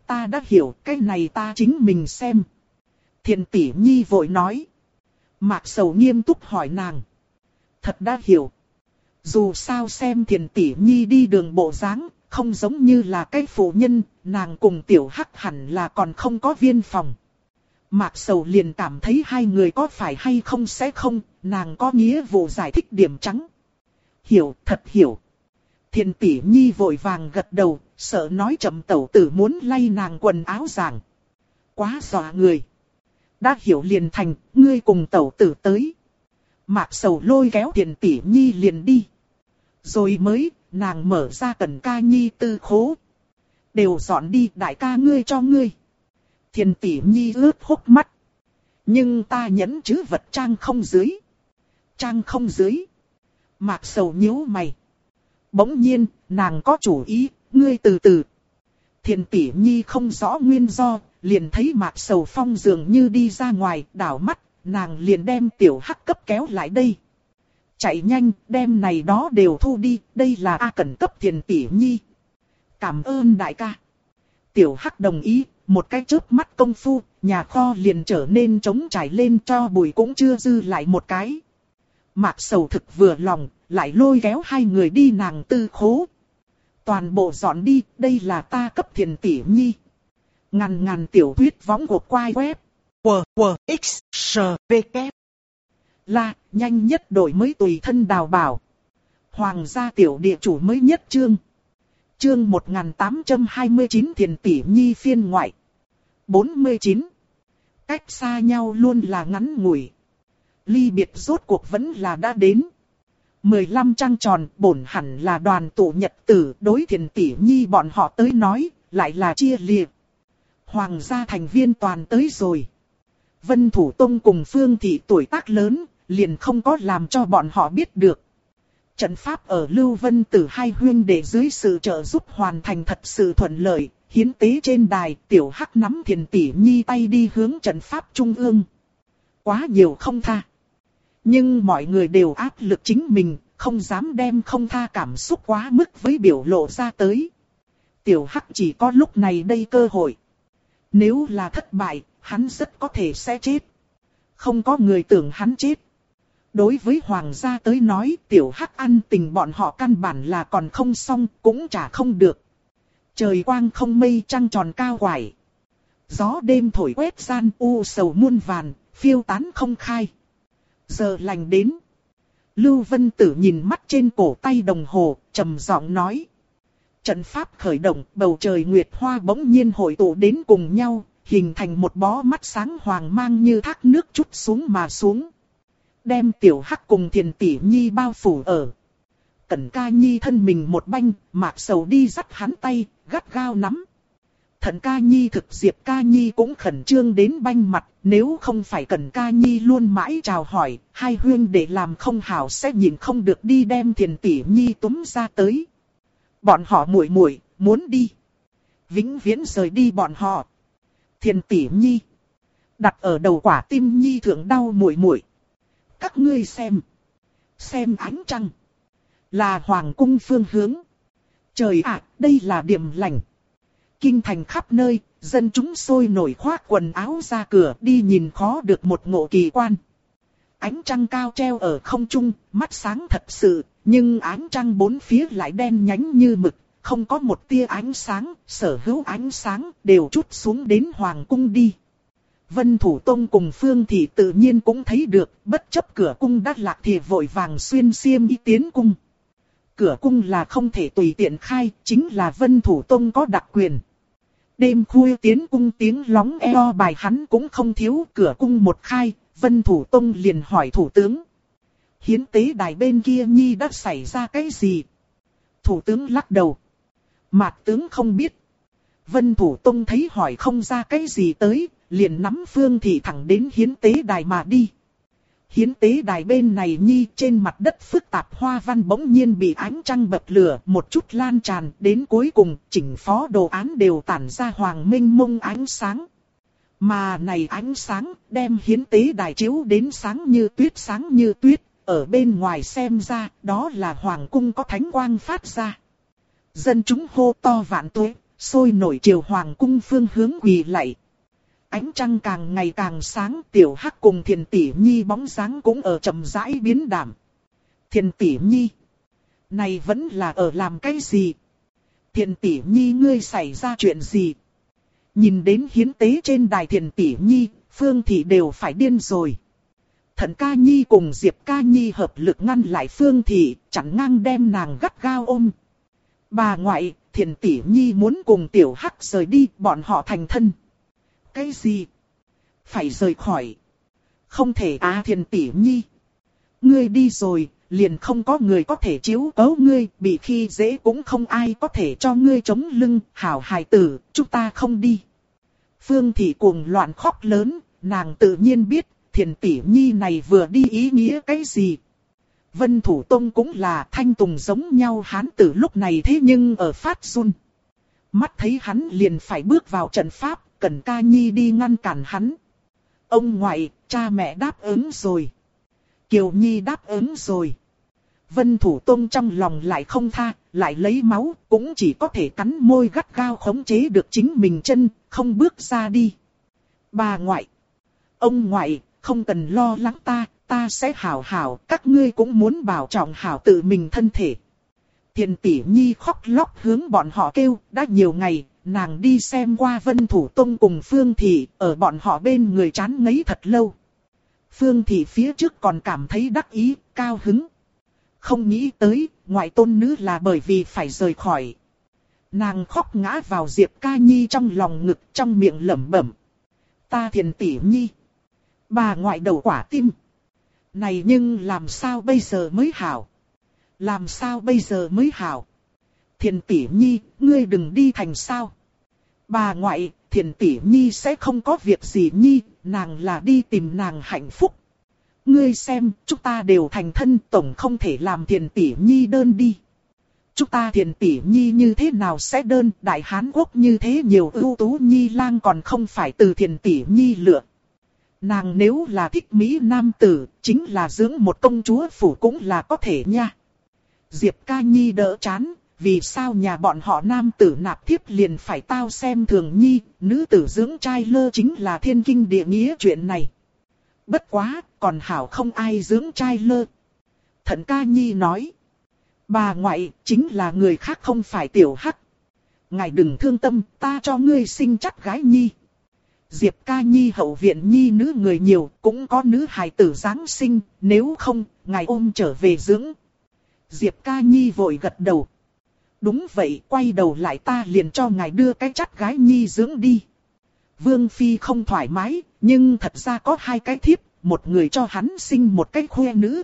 ta đã hiểu, cái này ta chính mình xem. Thiền tỷ nhi vội nói. Mạc Sầu nghiêm túc hỏi nàng. Thật đã hiểu. Dù sao xem Thiền tỷ nhi đi đường bộ dáng, không giống như là cái phụ nhân, nàng cùng Tiểu Hắc hẳn là còn không có viên phòng. Mạc Sầu liền cảm thấy hai người có phải hay không sẽ không, nàng có nghĩa vụ giải thích điểm trắng. Hiểu, thật hiểu. Thiền tỷ nhi vội vàng gật đầu, sợ nói chậm tẩu tử muốn lay nàng quần áo giảng. Quá dọa người. Đã hiểu liền thành, ngươi cùng tẩu tử tới. Mạc Sầu lôi kéo Thiền tỷ nhi liền đi. Rồi mới, nàng mở ra Cẩn Ca Nhi tư khố. Đều dọn đi, đại ca ngươi cho ngươi. Thiền tỷ nhi ướt hốc mắt. Nhưng ta nhẫn chứ vật trang không dưới. Trang không dưới. Mạc Sầu nhíu mày. Bỗng nhiên, nàng có chủ ý, ngươi từ từ. Thiền tỷ nhi không rõ nguyên do, liền thấy Mạc Sầu Phong dường như đi ra ngoài, đảo mắt, nàng liền đem Tiểu Hắc cấp kéo lại đây. Chạy nhanh, đem này đó đều thu đi, đây là A Cẩn cấp Thiền tỷ nhi. Cảm ơn đại ca. Tiểu Hắc đồng ý, một cái chớp mắt công phu, nhà kho liền trở nên trống trải lên, cho bụi cũng chưa dư lại một cái. Mạc Sầu thực vừa lòng, lại lôi kéo hai người đi nàng tư khố. Toàn bộ dọn đi, đây là ta cấp Thiền tỷ nhi. Ngàn tiểu thuyết võng của quai web. X, S, V, K. Là, nhanh nhất đổi mới tùy thân đào bảo. Hoàng gia tiểu địa chủ mới nhất chương. Chương 1829 Thiền tỷ nhi phiên ngoại. 49. Cách xa nhau luôn là ngắn ngủi. Ly biệt rốt cuộc vẫn là đã đến. 15 trăng tròn bổn hẳn là đoàn tụ nhật tử, đối Thiền tỷ nhi bọn họ tới nói, lại là chia liệt. Hoàng gia thành viên toàn tới rồi. Vân Thủ Tông cùng Phương Thị tuổi tác lớn, liền không có làm cho bọn họ biết được. Trận pháp ở Lưu Vân Tử hai huynh đệ dưới sự trợ giúp hoàn thành thật sự thuận lợi, hiến tế trên đài, Tiểu Hắc nắm Thiền tỷ nhi tay đi hướng trận pháp trung ương. Quá nhiều không tha. Nhưng mọi người đều áp lực chính mình, không dám đem không tha cảm xúc quá mức với biểu lộ ra tới. Tiểu Hắc chỉ có lúc này đây cơ hội. Nếu là thất bại, hắn rất có thể sẽ chết. Không có người tưởng hắn chết. Đối với hoàng gia tới nói, Tiểu Hắc ăn tình bọn họ căn bản là còn không xong, cũng chả không được. Trời quang không mây, trăng tròn cao quải. Gió đêm thổi quét gian, u sầu muôn vàn, phiêu tán không khai. Giờ lành đến. Lưu Vân Tử nhìn mắt trên cổ tay đồng hồ, trầm giọng nói. Trận pháp khởi động, bầu trời nguyệt hoa bỗng nhiên hội tụ đến cùng nhau, hình thành một bó mắt sáng hoàng mang như thác nước trút xuống mà xuống. Đem Tiểu Hắc cùng Thiền tỷ nhi bao phủ ở. Cẩn Ca Nhi thân mình một banh, Mạc Sầu đi dắt hắn tay, gắt gao nắm. Thận Ca Nhi thực Diệp Ca Nhi cũng khẩn trương đến banh mặt, nếu không phải Cẩn Ca Nhi luôn mãi chào hỏi, hai huynh đệ làm không hảo sẽ nhìn không được đi đem Thiền tỷ nhi túm ra tới. Bọn họ muội muội muốn đi. Vĩnh viễn rời đi bọn họ. Thiền tỷ nhi. Đặt ở đầu quả tim nhi thượng đau muội muội. Các ngươi xem. Xem ánh trăng. Là hoàng cung phương hướng. Trời ạ, đây là điểm lành. Kinh thành khắp nơi, dân chúng sôi nổi khoác quần áo ra cửa đi nhìn khó được một ngộ kỳ quan. Ánh trăng cao treo ở không trung, mắt sáng thật sự, nhưng ánh trăng bốn phía lại đen nhánh như mực, không có một tia ánh sáng, sở hữu ánh sáng đều trút xuống đến hoàng cung đi. Vân Thủ Tông cùng Phương Thị tự nhiên cũng thấy được, bất chấp cửa cung đã lạc thì vội vàng xuyên xiêm y tiến cung. Cửa cung là không thể tùy tiện khai, chính là Vân Thủ Tông có đặc quyền. Đêm khuya tiến cung tiếng lóng eo bài hắn cũng không thiếu, cửa cung một khai, Vân Thủ Tông liền hỏi thủ tướng. Hiến tế đài bên kia nhi đã xảy ra cái gì? Thủ tướng lắc đầu. Mạt tướng không biết. Vân Thủ Tông thấy hỏi không ra cái gì tới, liền nắm Phương Thị thẳng đến hiến tế đài mà đi. Hiến tế đài bên này nhi trên mặt đất phức tạp hoa văn bỗng nhiên bị ánh trăng bập lửa một chút lan tràn, đến cuối cùng chỉnh phó đồ án đều tản ra hoàng minh mông ánh sáng. Mà này ánh sáng đem hiến tế đài chiếu đến sáng như tuyết, ở bên ngoài xem ra đó là hoàng cung có thánh quang phát ra. Dân chúng hô to vạn tuế, sôi nổi chiều hoàng cung phương hướng quỳ lạy. Ánh trăng càng ngày càng sáng, Tiểu Hắc cùng Thiền Tỷ Nhi bóng dáng cũng ở chậm rãi biến đảm. Thiền Tỷ Nhi, này vẫn là ở làm cái gì? Thiền Tỷ Nhi ngươi xảy ra chuyện gì? Nhìn đến hiến tế trên đài Thiền Tỷ Nhi, Phương Thị đều phải điên rồi. Thận Ca Nhi cùng Diệp Ca Nhi hợp lực ngăn lại Phương Thị, chặn ngang đem nàng gắt gao ôm. Bà ngoại, Thiền Tỷ Nhi muốn cùng Tiểu Hắc rời đi, bọn họ thành thân. Cái gì? Phải rời khỏi? Không thể à Thiền Tỷ Nhi. Ngươi đi rồi, liền không có người có thể chiếu cố ngươi, bị khi dễ cũng không ai có thể cho ngươi chống lưng, hảo hài tử, chúng ta không đi. Phương Thị cuồng loạn khóc lớn, nàng tự nhiên biết, Thiền Tỷ Nhi này vừa đi ý nghĩa cái gì. Vân Thủ Tông cũng là Thanh Tùng giống nhau hán tử lúc này thế nhưng ở phát run. Mắt thấy hắn liền phải bước vào trận pháp, Cẩn Ca Nhi đi ngăn cản hắn. Ông ngoại, cha mẹ đáp ứng rồi. Kiều Nhi đáp ứng rồi. Vân Thủ Tông trong lòng lại không tha, lại lấy máu, cũng chỉ có thể cắn môi gắt gao khống chế được chính mình chân, không bước ra đi. Bà ngoại, ông ngoại, không cần lo lắng ta sẽ hảo hảo, các ngươi cũng muốn bảo trọng hảo tự mình thân thể. Thiền Tỷ Nhi khóc lóc hướng bọn họ kêu, đã nhiều ngày, nàng đi xem qua Vân Thủ Tông cùng Phương Thị, ở bọn họ bên người chán ngấy thật lâu. Phương Thị phía trước còn cảm thấy đắc ý, cao hứng. Không nghĩ tới, ngoại tôn nữ là bởi vì phải rời khỏi. Nàng khóc ngã vào Diệp Ca Nhi trong lòng ngực, trong miệng lẩm bẩm. Ta Thiền Tỷ Nhi. Bà ngoại đầu quả tim. Này nhưng làm sao bây giờ mới hảo? Làm sao bây giờ mới hảo? Thiền Tỷ Nhi, ngươi đừng đi thành sao? Bà ngoại, Thiền Tỷ Nhi sẽ không có việc gì Nhi, nàng là đi tìm nàng hạnh phúc. Ngươi xem, chúng ta đều thành thân, tổng không thể làm Thiền Tỷ Nhi đơn đi. Chúng ta Thiền Tỷ Nhi như thế nào sẽ đơn, Đại Hán Quốc như thế nhiều ưu tú Nhi lang còn không phải từ Thiền Tỷ Nhi lựa. Nàng nếu là thích Mỹ nam tử, chính là dưỡng một công chúa phủ cũng là có thể nha. Diệp Ca Nhi đỡ chán, vì sao nhà bọn họ nam tử nạp thiếp liền phải tao xem thường Nhi, nữ tử dưỡng trai lơ chính là thiên kinh địa nghĩa chuyện này. Bất quá, còn hảo không ai dưỡng trai lơ. Thận Ca Nhi nói, bà ngoại chính là người khác không phải Tiểu Hắc. Ngài đừng thương tâm, ta cho ngươi sinh chắc gái Nhi. Diệp Ca Nhi hậu viện Nhi nữ người nhiều, cũng có nữ hài tử giáng sinh, nếu không, ngài ôm trở về dưỡng. Diệp Ca Nhi vội gật đầu. Đúng vậy, quay đầu lại ta liền cho ngài đưa cái chắt gái Nhi dưỡng đi. Vương Phi không thoải mái, nhưng thật ra có hai cái thiếp, một người cho hắn sinh một cái khuê nữ.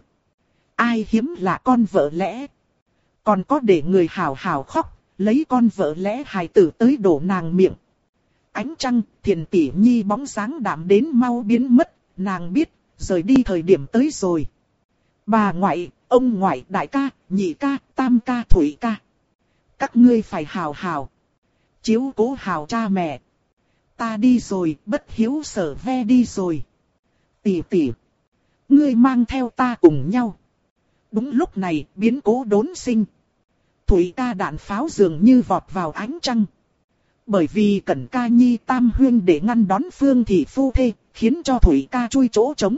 Ai hiếm là con vợ lẽ. Còn có để người hào hào khóc, lấy con vợ lẽ hài tử tới đổ nàng miệng. Ánh trăng, Thiền Tỷ Nhi bóng dáng đạm đến mau biến mất, nàng biết, rời đi thời điểm tới rồi. Bà ngoại, ông ngoại, đại ca, nhị ca, tam ca, thủy ca. Các ngươi phải hào hào. Chiếu cố hào cha mẹ. Ta đi rồi, bất hiếu sở ve đi rồi. Tỷ tỷ. Ngươi mang theo ta cùng nhau. Đúng lúc này, biến cố đốn sinh. Thủy ca đạn pháo dường như vọt vào ánh trăng. Bởi vì Cẩn Ca Nhi tam huyên để ngăn đón Phương Thị phu thê, khiến cho Thủy ca chui chỗ trống.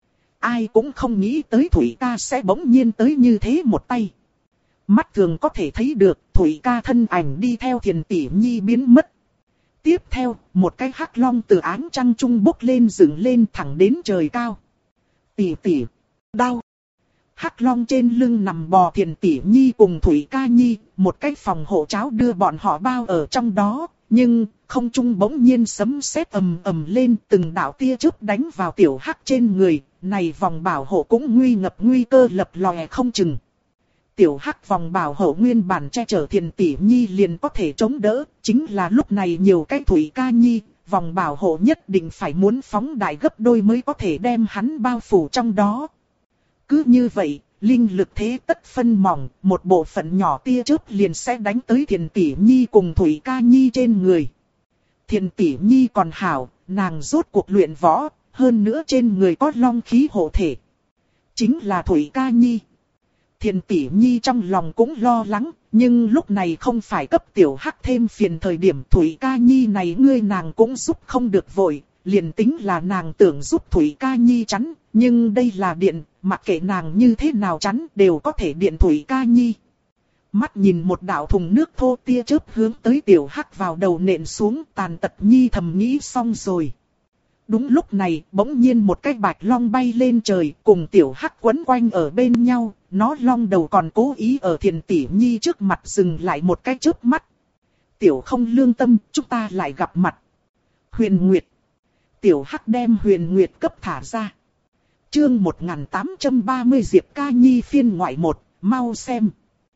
Ai cũng không nghĩ tới Thủy ca sẽ bỗng nhiên tới như thế một tay. Mắt thường có thể thấy được Thủy ca thân ảnh đi theo Thiền Tỷ Nhi biến mất. Tiếp theo, một cái hắc long từ ánh trăng trung bốc lên dựng lên thẳng đến trời cao. Tỷ tỷ, đau. Hắc long trên lưng nằm bò Thiền Tỷ Nhi cùng Thủy Ca Nhi, một cái phòng hộ cháo đưa bọn họ bao ở trong đó, nhưng không trung bỗng nhiên sấm sét ầm ầm lên, từng đạo tia chớp đánh vào tiểu hắc trên người, này vòng bảo hộ cũng nguy ngập nguy cơ lập lòe không chừng. Tiểu hắc vòng bảo hộ nguyên bản che chở Thiền Tỷ Nhi liền có thể chống đỡ, chính là lúc này nhiều cái Thủy Ca Nhi, vòng bảo hộ nhất định phải muốn phóng đại gấp đôi mới có thể đem hắn bao phủ trong đó. Cứ như vậy, linh lực thế tất phân mỏng, một bộ phận nhỏ tia chớp liền sẽ đánh tới Thiền Tỷ Nhi cùng Thủy Ca Nhi trên người. Thiền Tỷ Nhi còn hảo, nàng rốt cuộc luyện võ, hơn nữa trên người có long khí hộ thể. Chính là Thủy Ca Nhi. Thiền Tỷ Nhi trong lòng cũng lo lắng, Nhưng lúc này không phải cấp tiểu hắc thêm phiền thời điểm Thủy Ca Nhi này ngươi nàng cũng giúp không được vội, liền tính là nàng tưởng giúp Thủy Ca Nhi chắn, nhưng đây là điện, mặc kệ nàng như thế nào chắn đều có thể điện Thủy Ca Nhi. Mắt nhìn một đạo thùng nước thô tia chớp hướng tới tiểu hắc vào đầu nện xuống, Tàn Tật Nhi thầm nghĩ xong rồi. Đúng lúc này, bỗng nhiên một cái bạch long bay lên trời, cùng tiểu hắc quấn quanh ở bên nhau, nó long đầu còn cố ý ở Thiền Tỷ Nhi trước mặt dừng lại một cái chớp mắt. Tiểu không lương tâm, chúng ta lại gặp mặt. Huyền Nguyệt. Tiểu hắc đem Huyền Nguyệt cấp thả ra. Chương 1830 Diệp Ca Nhi phiên ngoại 1, mau xem.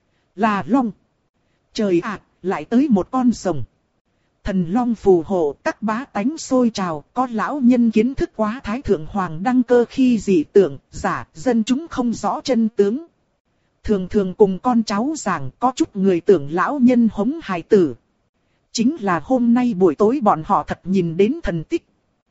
Là long. Trời ạ, lại tới một con rồng. Thần long phù hộ, các bá tánh sôi trào, có lão nhân kiến thức quá Thái Thượng Hoàng đăng cơ khi dị tưởng, giả, dân chúng không rõ chân tướng. Thường thường cùng con cháu giảng, có chút người tưởng lão nhân hống hài tử. Chính là hôm nay buổi tối bọn họ thật nhìn đến thần tích.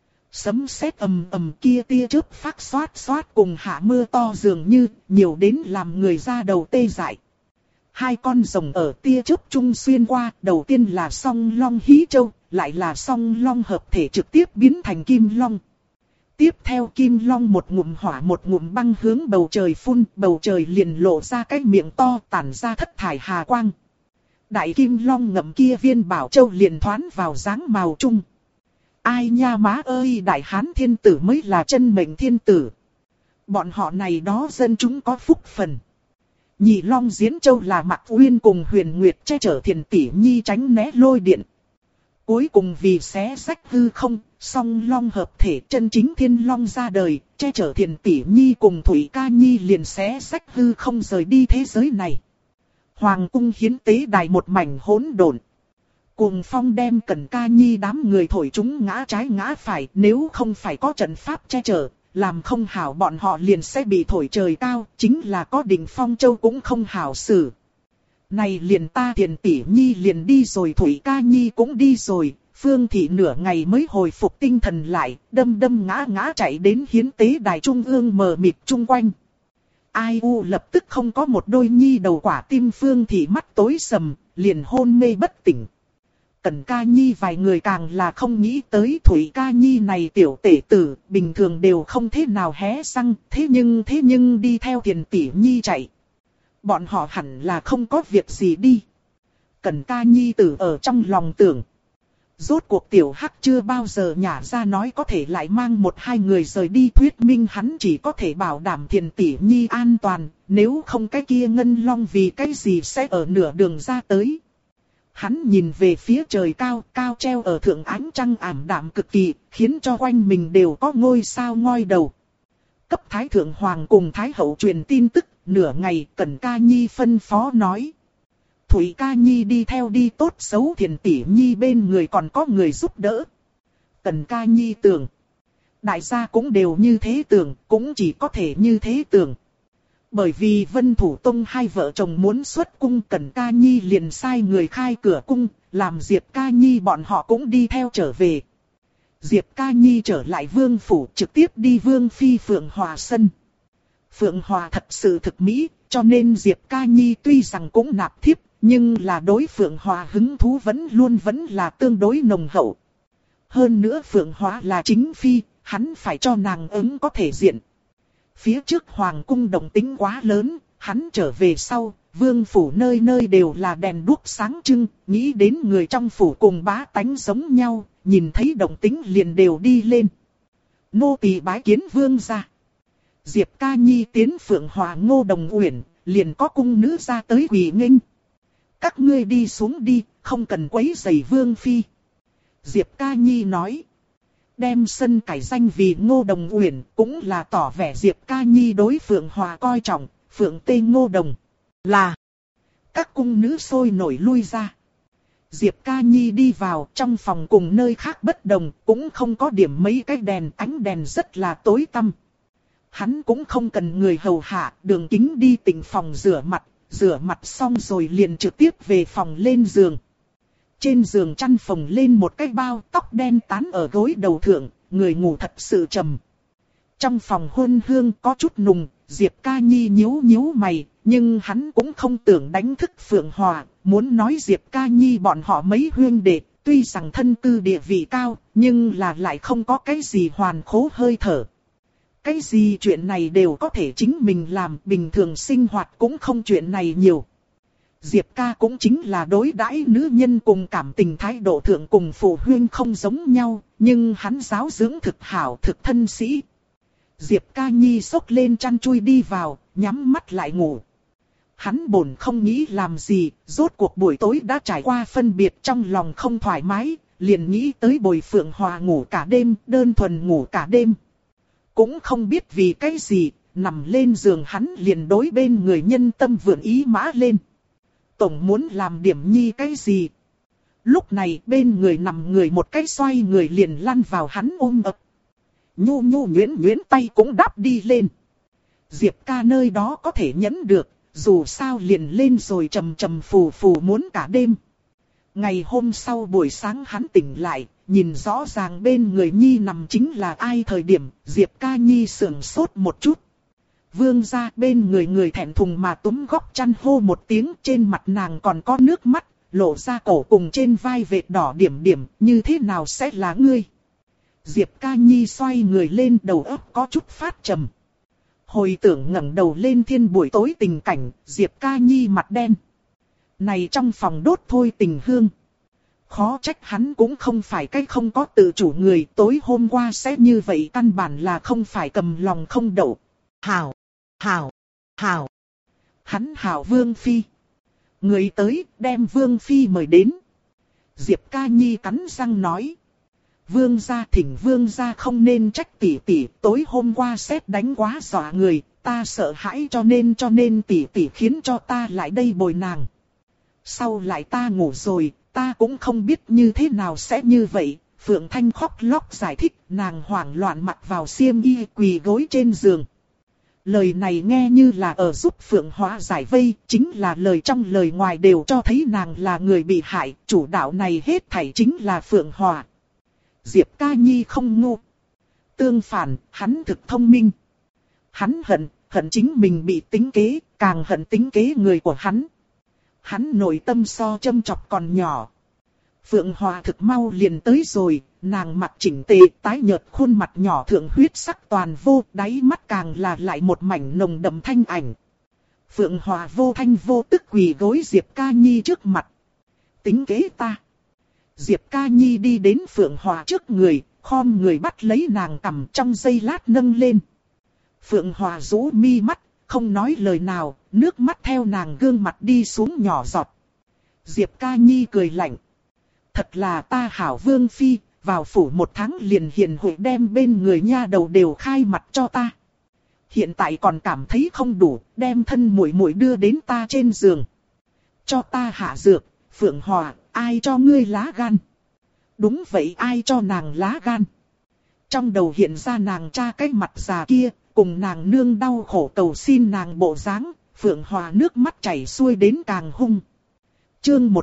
Sấm sét ầm ầm kia tia chớp phát xoát xoát cùng hạ mưa to dường như, nhiều đến làm người ra đầu tê dại. Hai con rồng ở tia chớp trung xuyên qua, đầu tiên là song long hí châu, lại là song long hợp thể trực tiếp biến thành kim long. Tiếp theo kim long một ngụm hỏa một ngụm băng hướng bầu trời phun, bầu trời liền lộ ra cái miệng to tản ra thất thải hà quang. Đại kim long ngậm kia viên bảo châu liền thoán vào dáng màu trung. Ai nha má ơi, đại hán thiên tử mới là chân mệnh thiên tử. Bọn họ này đó dân chúng có phúc phần. Nhị long diễn châu là Mạc Uyên cùng Huyền Nguyệt che chở Thiền Tỷ Nhi tránh né lôi điện. Cuối cùng vì xé rách hư không, song long hợp thể chân chính thiên long ra đời, che chở Thiền Tỷ Nhi cùng Thủy Ca Nhi liền xé rách hư không rời đi thế giới này. Hoàng cung hiến tế đài một mảnh hỗn độn. Cuồng phong đem Cẩn Ca Nhi đám người thổi chúng ngã trái ngã phải, nếu không phải có trận pháp che chở, làm không hảo bọn họ liền sẽ bị thổi trời cao, chính là có đỉnh phong châu cũng không hảo xử. Này liền ta Thiền Tỷ Nhi liền đi rồi, Thủy Ca Nhi cũng đi rồi, Phương Thị nửa ngày mới hồi phục tinh thần lại, đâm đâm ngã ngã chạy đến hiến tế đài trung ương mờ mịt chung quanh. Ai u lập tức không có một đôi nhi đầu quả tim, Phương Thị mắt tối sầm, liền hôn mê bất tỉnh. Cẩn Ca Nhi vài người càng là không nghĩ tới Thủy Ca Nhi này tiểu tể tử, bình thường đều không thế nào hé răng, thế nhưng đi theo Thiền Tỷ Nhi chạy. Bọn họ hẳn là không có việc gì đi. Cẩn Ca Nhi tử ở trong lòng tưởng. Rốt cuộc tiểu hắc chưa bao giờ nhả ra nói có thể lại mang một hai người rời đi, thuyết minh hắn chỉ có thể bảo đảm Thiền Tỷ Nhi an toàn, nếu không cái kia ngân long vì cái gì sẽ ở nửa đường ra tới. Hắn nhìn về phía trời cao, cao treo ở thượng ánh trăng ảm đạm cực kỳ, khiến cho quanh mình đều có ngôi sao ngoi đầu. Cấp Thái Thượng Hoàng cùng Thái Hậu truyền tin tức, nửa ngày Cẩn Ca Nhi phân phó nói. Thủy Ca Nhi đi theo đi, tốt xấu Thiền Tỷ Nhi bên người còn có người giúp đỡ. Cẩn Ca Nhi tưởng. Đại gia cũng đều như thế tưởng, cũng chỉ có thể như thế tưởng. Bởi vì Vân Thủ Tông hai vợ chồng muốn xuất cung, Cẩn Ca Nhi liền sai người khai cửa cung, làm Diệp Ca Nhi bọn họ cũng đi theo trở về. Diệp Ca Nhi trở lại vương phủ, trực tiếp đi vương phi Phượng Hòa sân. Phượng Hòa thật sự thực mỹ, cho nên Diệp Ca Nhi tuy rằng cũng nạp thiếp, nhưng là đối Phượng Hòa hứng thú vẫn là tương đối nồng hậu. Hơn nữa Phượng Hòa là chính phi, hắn phải cho nàng ứng có thể diện. Phía trước hoàng cung động tĩnh quá lớn, hắn trở về sau, vương phủ nơi nơi đều là đèn đuốc sáng trưng, nghĩ đến người trong phủ cùng bá tánh giống nhau, nhìn thấy động tĩnh liền đều đi lên. Nô tỳ bái kiến vương gia. Diệp Ca Nhi tiến Phượng Hòa Ngô Đồng Uyển, liền có cung nữ ra tới quỳ nghênh. Các ngươi đi xuống đi, không cần quấy rầy vương phi. Diệp Ca Nhi nói. Đem sân cải danh vì Ngô Đồng Uyển, cũng là tỏ vẻ Diệp Ca Nhi đối Phượng Hòa coi trọng, Phượng Tê Ngô Đồng. Là. Các cung nữ sôi nổi lui ra. Diệp Ca Nhi đi vào, trong phòng cùng nơi khác bất đồng, cũng không có điểm mấy cái đèn, ánh đèn rất là tối tăm. Hắn cũng không cần người hầu hạ, Đường Kính đi tịnh phòng rửa mặt xong rồi liền trực tiếp về phòng lên giường. Trên giường chăn phồng lên một cái bao, tóc đen tán ở gối đầu thượng, người ngủ thật sự trầm. Trong phòng hôn hương có chút nùng, Diệp Ca Nhi nhíu nhíu mày, nhưng hắn cũng không tưởng đánh thức Phượng Hòa, muốn nói Diệp Ca Nhi bọn họ mấy huynh đệ, tuy rằng thân tư địa vị cao, nhưng là lại không có cái gì hoàn khố hơi thở. Cái gì chuyện này đều có thể chính mình làm, bình thường sinh hoạt cũng không chuyện này nhiều. Diệp ca cũng chính là đối đãi nữ nhân cùng cảm tình thái độ thượng cùng phụ huynh không giống nhau, nhưng hắn giáo dưỡng thực hảo thực thân sĩ. Diệp Ca Nhi xốc lên chăn chui đi vào, nhắm mắt lại ngủ. Hắn bổn không nghĩ làm gì, rốt cuộc buổi tối đã trải qua phân biệt trong lòng không thoải mái, liền nghĩ tới bồi Phượng Hòa ngủ cả đêm, đơn thuần ngủ cả đêm. Cũng không biết vì cái gì, nằm lên giường hắn liền đối bên người nhân tâm vượng ý mã lên. Tổng muốn làm điểm nhi cái gì. Lúc này bên người nằm người một cái xoay người liền lăn vào hắn ôm ập. Nhu nhu nhuyễn nhuyễn tay cũng đáp đi lên. Diệp ca nơi đó có thể nhẫn được, dù sao liền lên rồi trầm trầm phù phù muốn cả đêm. Ngày hôm sau buổi sáng hắn tỉnh lại, nhìn rõ ràng bên người Nhi nằm chính là ai thời điểm, Diệp Ca Nhi sững sốt một chút. Vương gia bên người thẹn thùng mà túm góc chăn hô một tiếng, trên mặt nàng còn có nước mắt, lộ ra cổ cùng trên vai vệt đỏ điểm điểm, như thế nào sẽ là ngươi? Diệp Ca Nhi xoay người lên, đầu óc có chút phát trầm. Hồi tưởng ngẩng đầu lên thiên buổi tối tình cảnh, Diệp Ca Nhi mặt đen. Này trong phòng đốt thôi tình hương. Khó trách hắn cũng không phải cái không có tự chủ người, tối hôm qua sẽ như vậy căn bản là không phải cầm lòng không đậu. Hảo, hảo, hảo. Hắn hảo Vương Phi. Người tới đem Vương Phi mời đến. Diệp Ca Nhi cắn răng nói. Vương gia thỉnh vương gia không nên trách tỷ tỷ, tối hôm qua sét đánh quá dọa người, ta sợ hãi cho nên tỷ tỷ khiến cho ta lại đây bồi nàng. Sau lại ta ngủ rồi, ta cũng không biết như thế nào sẽ như vậy. Phượng Thanh khóc lóc giải thích, nàng hoảng loạn mặc vào xiêm y quỳ gối trên giường. Lời này nghe như là ở giúp Phượng Hóa giải vây, chính là lời trong lời ngoài đều cho thấy nàng là người bị hại, chủ đạo này hết thảy chính là Phượng Hòa. Diệp Ca Nhi không ngu. Tương phản, hắn thực thông minh. Hắn hận chính mình bị tính kế, càng hận tính kế người của hắn. Hắn nội tâm so châm chọc còn nhỏ. Phượng Hòa thực mau liền tới rồi, nàng mặc chỉnh tề, tái nhợt khuôn mặt nhỏ thượng huyết sắc toàn vô, đáy mắt càng là lại một mảnh nồng đậm thanh ảnh. Phượng Hòa vô thanh vô tức quỳ gối Diệp Ca Nhi trước mặt. Tính kế ta. Diệp Ca Nhi đi đến Phượng Hòa trước người, khom người bắt lấy nàng cằm trong giây lát nâng lên. Phượng Hòa rũ mi mắt, không nói lời nào, nước mắt theo nàng gương mặt đi xuống nhỏ giọt. Diệp Ca Nhi cười lạnh. Thật là ta hảo Vương Phi, vào phủ 1 tháng liền hiền huệ đem bên người nha đầu đều khai mặt cho ta. Hiện tại còn cảm thấy không đủ, đem thân muội muội đưa đến ta trên giường. Cho ta hạ dược, Phượng Hòa, ai cho ngươi lá gan? Đúng vậy, ai cho nàng lá gan? Trong đầu hiện ra nàng cha cái mặt già kia, cùng nàng nương đau khổ cầu xin nàng bộ dáng, Phượng Hòa nước mắt chảy xuôi đến càng hung. Chương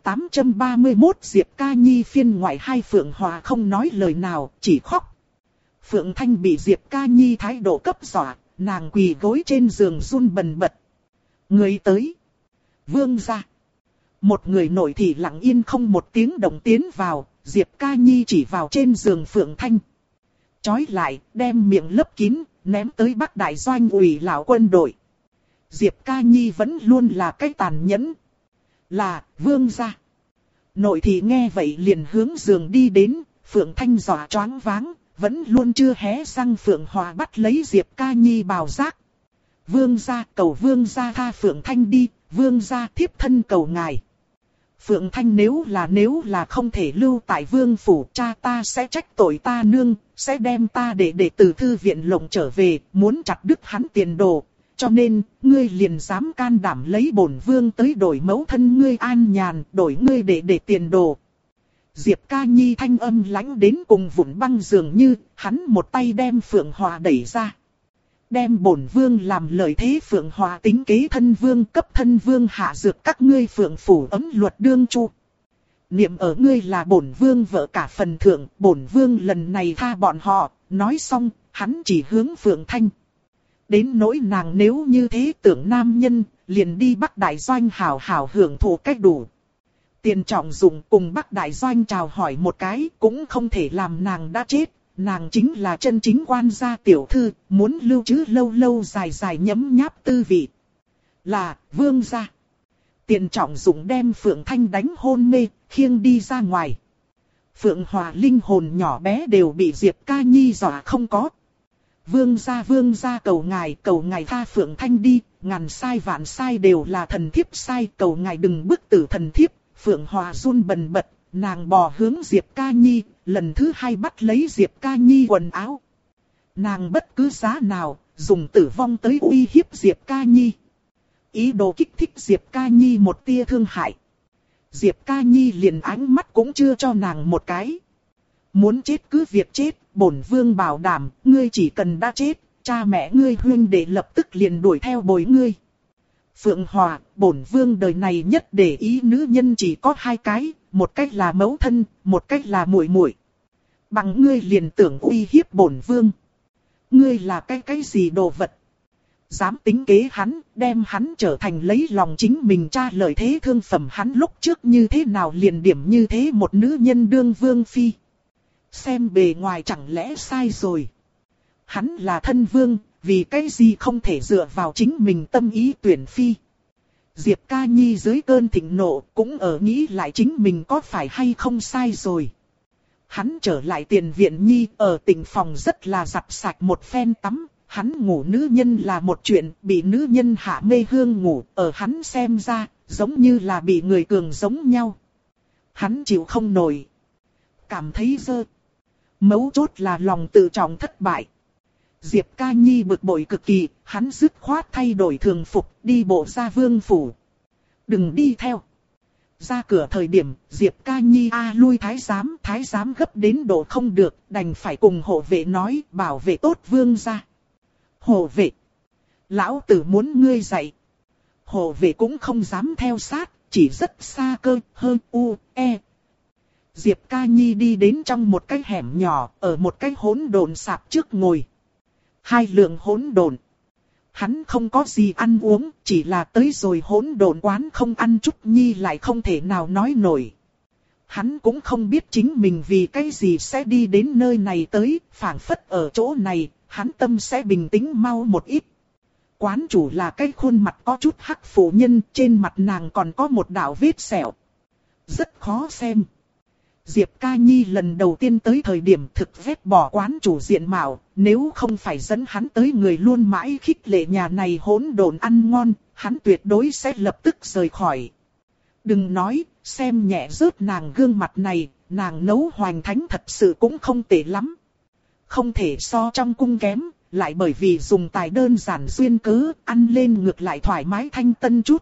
1831 Diệp Ca Nhi phiên ngoại 2. Phượng Hòa không nói lời nào, chỉ khóc. Phượng Thanh bị Diệp Ca Nhi thái độ cấp dọa, nàng quỳ gối trên giường run bần bật. Người tới. Vương gia. Một người nội thị lặng yên không một tiếng động tiến vào, Diệp Ca Nhi chỉ vào trên giường Phượng Thanh. Chói lại, đem miệng lấp kín, ném tới Bắc Đại Doanh ủy lão quân đội. Diệp Ca Nhi vẫn luôn là cái tàn nhẫn. Là, vương gia. Nội thị nghe vậy liền hướng giường đi đến, Phượng Thanh dọa choáng váng, vẫn luôn chưa hé răng. Phượng Hòa bắt lấy Diệp Ca Nhi bào giác. Vương gia, cầu vương gia tha Phượng Thanh đi, vương gia thiếp thân cầu ngài. Phượng Thanh nếu là không thể lưu tại vương phủ, cha ta sẽ trách tội ta nương, sẽ đem ta để từ thư viện lộng trở về, muốn chặt đứt hắn tiền đồ. Cho nên, ngươi liền dám can đảm lấy bổn vương tới đổi mẫu thân ngươi an nhàn, đổi ngươi để tiền đồ. Diệp Ca Nhi thanh âm lãnh đến cùng vụn băng dường như, hắn một tay đem Phượng Hòa đẩy ra. Đem bổn vương làm lợi thế. Phượng Hòa tính kế thân vương, cấp thân vương hạ dược, các ngươi Phượng phủ ấm luật đương chu. Niệm ở ngươi là bổn vương vợ cả phần thượng, bổn vương lần này tha bọn họ. Nói xong, hắn chỉ hướng Phượng Thanh. Đến nỗi nàng nếu như thế tưởng nam nhân, liền đi Bắc Đại Doanh hào hào hưởng thụ cách đủ. Tiền Trọng Dụng cùng Bắc Đại Doanh chào hỏi một cái cũng không thể làm nàng đã chết. Nàng chính là chân chính quan gia tiểu thư, muốn lưu trữ lâu lâu dài dài nhấm nháp tư vị. Là, vương gia. Tiền Trọng Dụng đem Phượng Thanh đánh hôn mê, khiêng đi ra ngoài. Phượng Hòa linh hồn nhỏ bé đều bị Diệp Ca Nhi dọa không có. Vương gia cầu ngài tha Phượng Thanh đi, ngàn sai vạn sai đều là thần thiếp sai, cầu ngài đừng bức tử thần thiếp. Phượng Hòa run bần bật, nàng bò hướng Diệp Ca Nhi, lần thứ hai bắt lấy Diệp Ca Nhi quần áo. Nàng bất cứ giá nào, dùng tử vong tới uy hiếp Diệp Ca Nhi. Ý đồ kích thích Diệp Ca Nhi một tia thương hại. Diệp Ca Nhi liền ánh mắt cũng chưa cho nàng một cái. Muốn chết cứ việc chết, bổn vương bảo đảm, ngươi chỉ cần đã chết, cha mẹ ngươi huynh đệ lập tức liền đuổi theo bồi ngươi. Phượng Hòa, bổn vương đời này nhất để ý nữ nhân chỉ có hai cái, một cách là mẫu thân, một cách là muội muội. Bằng ngươi liền tưởng uy hiếp bổn vương. Ngươi là cái gì đồ vật? Dám tính kế hắn, đem hắn trở thành lấy lòng chính mình cha lời thế thương phẩm hắn lúc trước như thế nào liền điểm như thế một nữ nhân đương vương phi. Xem bề ngoài chẳng lẽ sai rồi. Hắn là thân vương, vì cái gì không thể dựa vào chính mình tâm ý tuyển phi. Diệp Ca Nhi dưới cơn thịnh nộ cũng ở nghĩ lại chính mình có phải hay không sai rồi. Hắn trở lại tiền viện Nhi ở tỉnh phòng rất là giặt sạch một phen tắm. Hắn ngủ nữ nhân là một chuyện, bị nữ nhân hạ mê hương ngủ, ở hắn xem ra, giống như là bị người cường giống nhau. Hắn chịu không nổi. Cảm thấy dơ. Mấu chốt là lòng tự trọng thất bại. Diệp Ca Nhi bực bội cực kỳ, hắn dứt khoát thay đổi thường phục, đi bộ ra vương phủ. Đừng đi theo. Ra cửa thời điểm, Diệp Ca Nhi lui thái giám gấp đến độ không được, đành phải cùng hộ vệ nói, bảo vệ tốt vương gia. Hộ vệ. Lão tử muốn ngươi dạy. Hộ vệ cũng không dám theo sát, chỉ rất xa cơ, hơn Diệp Ca Nhi đi đến trong một cái hẻm nhỏ, ở một cái hỗn độn sạp trước ngồi. Hai lượng hỗn độn. Hắn không có gì ăn uống, chỉ là tới rồi hỗn độn quán không ăn chút nhi lại không thể nào nói nổi. Hắn cũng không biết chính mình vì cái gì sẽ đi đến nơi này tới, phảng phất ở chỗ này, hắn tâm sẽ bình tĩnh mau một ít. Quán chủ là cái khuôn mặt có chút hắc phụ nhân, trên mặt nàng còn có một đạo vết sẹo. Rất khó xem. Diệp Ca Nhi lần đầu tiên tới thời điểm thực vết bỏ quán chủ diện mạo, nếu không phải dẫn hắn tới người luôn mãi khích lệ nhà này hỗn độn ăn ngon, hắn tuyệt đối sẽ lập tức rời khỏi. Đừng nói, xem nhẹ rớt nàng gương mặt này, nàng nấu hoành thánh thật sự cũng không tệ lắm. Không thể so trong cung kém, lại bởi vì dùng tài đơn giản duyên cớ, ăn lên ngược lại thoải mái thanh tân chút.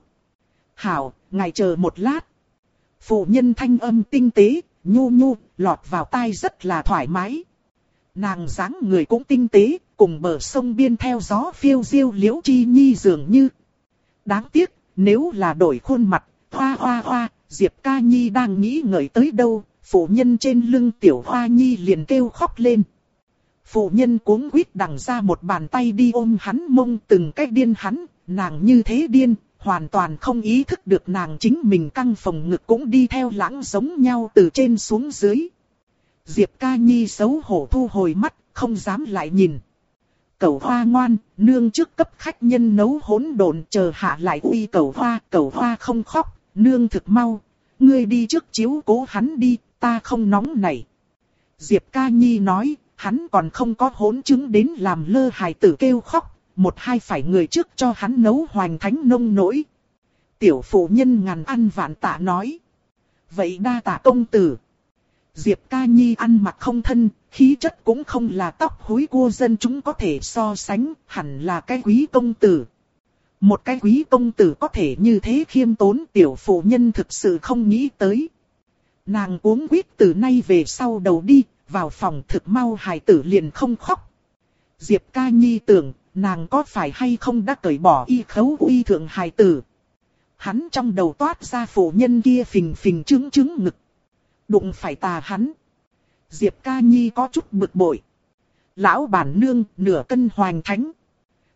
Hảo, ngài chờ một lát. Phụ nhân thanh âm tinh tế, nhu nhu, lọt vào tai rất là thoải mái. Nàng dáng người cũng tinh tế, cùng bờ sông biên theo gió phiêu diêu Liễu Chi Nhi dường như. Đáng tiếc, nếu là đổi khuôn mặt, hoa, Diệp Ca Nhi đang nghĩ ngợi tới đâu, phụ nhân trên lưng tiểu Hoa Nhi liền kêu khóc lên. Phụ nhân cuống quýt đằng ra một bàn tay đi ôm hắn mông từng cách điên hắn, nàng như thế điên, hoàn toàn không ý thức được nàng chính mình căng phồng ngực cũng đi theo lãng giống nhau từ trên xuống dưới. Diệp Ca Nhi xấu hổ thu hồi mắt, không dám lại nhìn. Cẩu Hoa ngoan, nương trước cấp khách nhân nấu hỗn độn chờ hạ lại uy Cẩu Hoa không khóc, nương thực mau, ngươi đi trước chiếu cố hắn đi, ta không nóng nảy. Diệp Ca Nhi nói, hắn còn không có hỗn chứng đến làm lơ hài tử kêu khóc, một hai phải người trước cho hắn nấu hoành thánh nông nỗi. Tiểu phụ nhân ngàn ăn vạn tạ nói. Vậy đa tạ công tử. Diệp Ca Nhi ăn mặc không thân, khí chất cũng không là tóc húi cua dân chúng có thể so sánh, hẳn là cái quý công tử. Một cái quý công tử có thể như thế khiêm tốn, tiểu phụ nhân thực sự không nghĩ tới. Nàng cuống quýt từ nay về sau đầu đi, vào phòng thực mau hài tử liền không khóc. Diệp Ca Nhi tưởng, nàng có phải hay không đã cởi bỏ y khấu uy thượng hài tử. Hắn trong đầu toát ra phụ nhân kia phình phình trứng ngực. Đụng phải tà hắn. Diệp Ca Nhi có chút bực bội. Lão bản nương, nửa cân hoành thánh.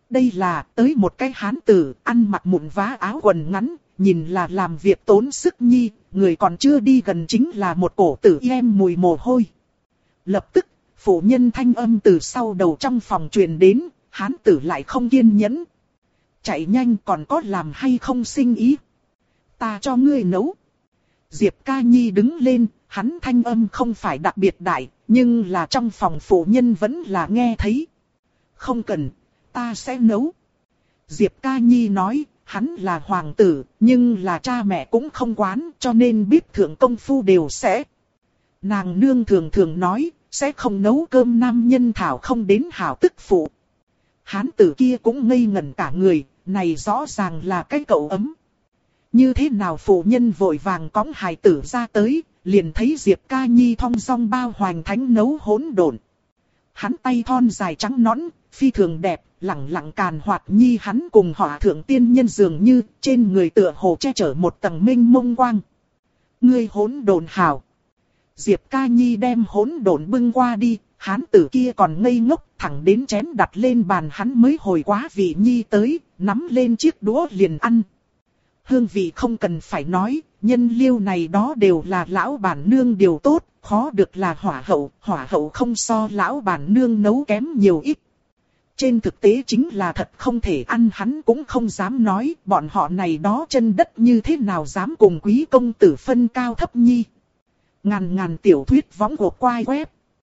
Đây là tới một cái hán tử, ăn mặc mụn vá áo quần ngắn, nhìn là làm việc tốn sức nhi, người còn chưa đi gần chính là một cổ tử em mùi mồ hôi. Lập tức, phụ nhân thanh âm từ sau đầu trong phòng truyền đến, hán tử lại không kiên nhẫn. Chạy nhanh còn có làm hay không sinh ý. Ta cho ngươi nấu. Diệp Ca Nhi đứng lên, hắn thanh âm không phải đặc biệt đại, nhưng là trong phòng phụ nhân vẫn là nghe thấy. Không cần, ta sẽ nấu. Diệp Ca Nhi nói, hắn là hoàng tử, nhưng là cha mẹ cũng không quán, cho nên biết thượng công phu đều sẽ. Nàng nương thường thường nói, sẽ không nấu cơm nam nhân thảo không đến hảo tức phụ. Hán tử kia cũng ngây ngẩn cả người, này rõ ràng là cái cậu ấm. Như thế nào phụ nhân vội vàng cõng hài tử ra tới, liền thấy Diệp Ca Nhi thong dong bao hoành thánh nấu hỗn độn. Hắn tay thon dài trắng nõn, phi thường đẹp, lẳng lặng càn hoạt nhi hắn cùng hỏa thượng tiên nhân dường như trên người tựa hồ che chở một tầng minh mông quang. Ngươi hỗn độn hảo. Diệp Ca Nhi đem hỗn độn bưng qua đi, hán tử kia còn ngây ngốc, thẳng đến chén đặt lên bàn hắn mới hồi quá vị nhi tới, nắm lên chiếc đũa liền ăn. Hương vị không cần phải nói, nhân liêu này đó đều là lão bản nương điều tốt, khó được là hỏa hậu không so lão bản nương nấu kém nhiều ít. Trên thực tế chính là thật không thể ăn, hắn cũng không dám nói, bọn họ này đó chân đất như thế nào dám cùng quý công tử phân cao thấp nhi. Ngàn tiểu thuyết võng của quai web.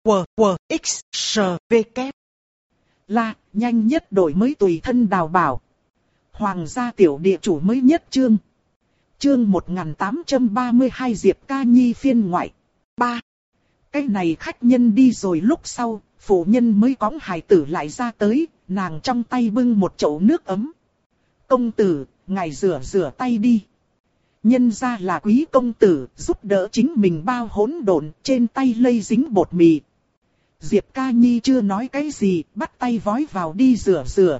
WWXSVK. Là, nhanh nhất đổi mới tùy thân đào bảo. Hoàng gia tiểu địa chủ mới nhất chương. Chương 1832 Diệp Ca Nhi phiên ngoại. 3. Cái này khách nhân đi rồi lúc sau, phụ nhân mới cõng hài tử lại ra tới, nàng trong tay bưng một chậu nước ấm. Công tử, ngài rửa tay đi. Nhân ra là quý công tử, giúp đỡ chính mình bao hỗn độn, trên tay lây dính bột mì. Diệp Ca Nhi chưa nói cái gì, bắt tay vói vào đi rửa.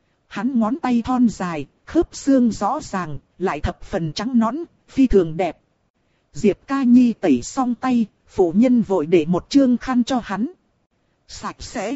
Hắn ngón tay thon dài, khớp xương rõ ràng, lại thập phần trắng nõn, phi thường đẹp. Diệp Ca Nhi tẩy xong tay, phụ nhân vội để một chương khăn cho hắn. Sạch sẽ.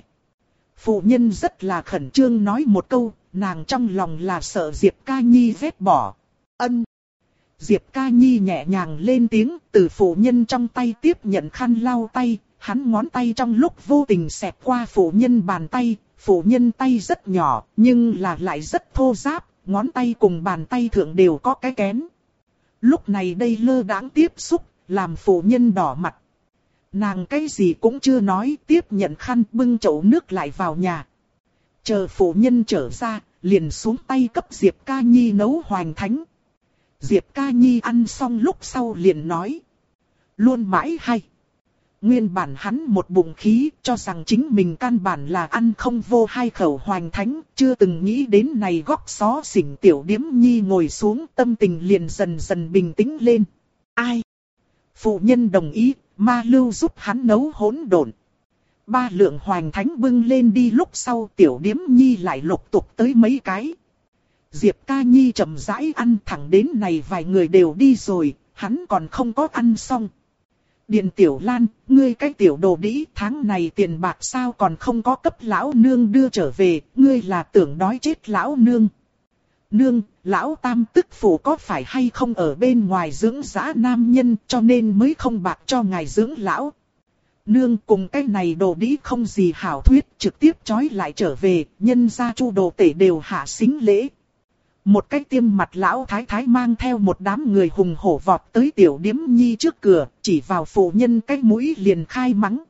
Phụ nhân rất là khẩn trương nói một câu, nàng trong lòng là sợ Diệp Ca Nhi ghét bỏ. Ân. Diệp Ca Nhi nhẹ nhàng lên tiếng, từ phụ nhân trong tay tiếp nhận khăn lau tay, hắn ngón tay trong lúc vô tình xẹt qua phụ nhân bàn tay, phụ nhân tay rất nhỏ, nhưng là lại rất thô ráp, ngón tay cùng bàn tay thượng đều có cái kén. Lúc này đây lơ đãng tiếp xúc, làm phụ nhân đỏ mặt. Nàng cái gì cũng chưa nói, tiếp nhận khăn bưng chậu nước lại vào nhà. Chờ phụ nhân trở ra, liền xuống tay cấp Diệp Ca Nhi nấu hoành thánh. Diệp Ca Nhi ăn xong lúc sau liền nói. Luôn mãi hay. Nguyên bản hắn một bụng khí, cho rằng chính mình căn bản là ăn không vô hai khẩu hoành thánh, chưa từng nghĩ đến này góc xó xỉnh tiểu điếm nhi ngồi xuống, tâm tình liền dần dần bình tĩnh lên. Ai? Phụ nhân đồng ý, ma lưu giúp hắn nấu hỗn độn. 3 lượng hoành thánh bưng lên đi lúc sau tiểu điếm nhi lại lục tục tới mấy cái. Diệp Ca Nhi chậm rãi ăn thẳng đến này vài người đều đi rồi, hắn còn không có ăn xong. Điền Tiểu Lan, ngươi cái tiểu đồ đĩ, tháng này tiền bạc sao còn không có cấp lão nương đưa trở về, ngươi là tưởng đói chết lão nương. Nương, lão tam tức phụ có phải hay không ở bên ngoài dưỡng dã nam nhân cho nên mới không bạc cho ngài dưỡng lão. Nương cùng cái này đồ đĩ không gì hảo thuyết, trực tiếp trói lại trở về, nhân gia Chu đồ tể đều hạ xính lễ. Một cái tiêm mặt lão thái thái mang theo một đám người hùng hổ vọt tới tiểu điếm nhi trước cửa, chỉ vào phụ nhân cái mũi liền khai mắng.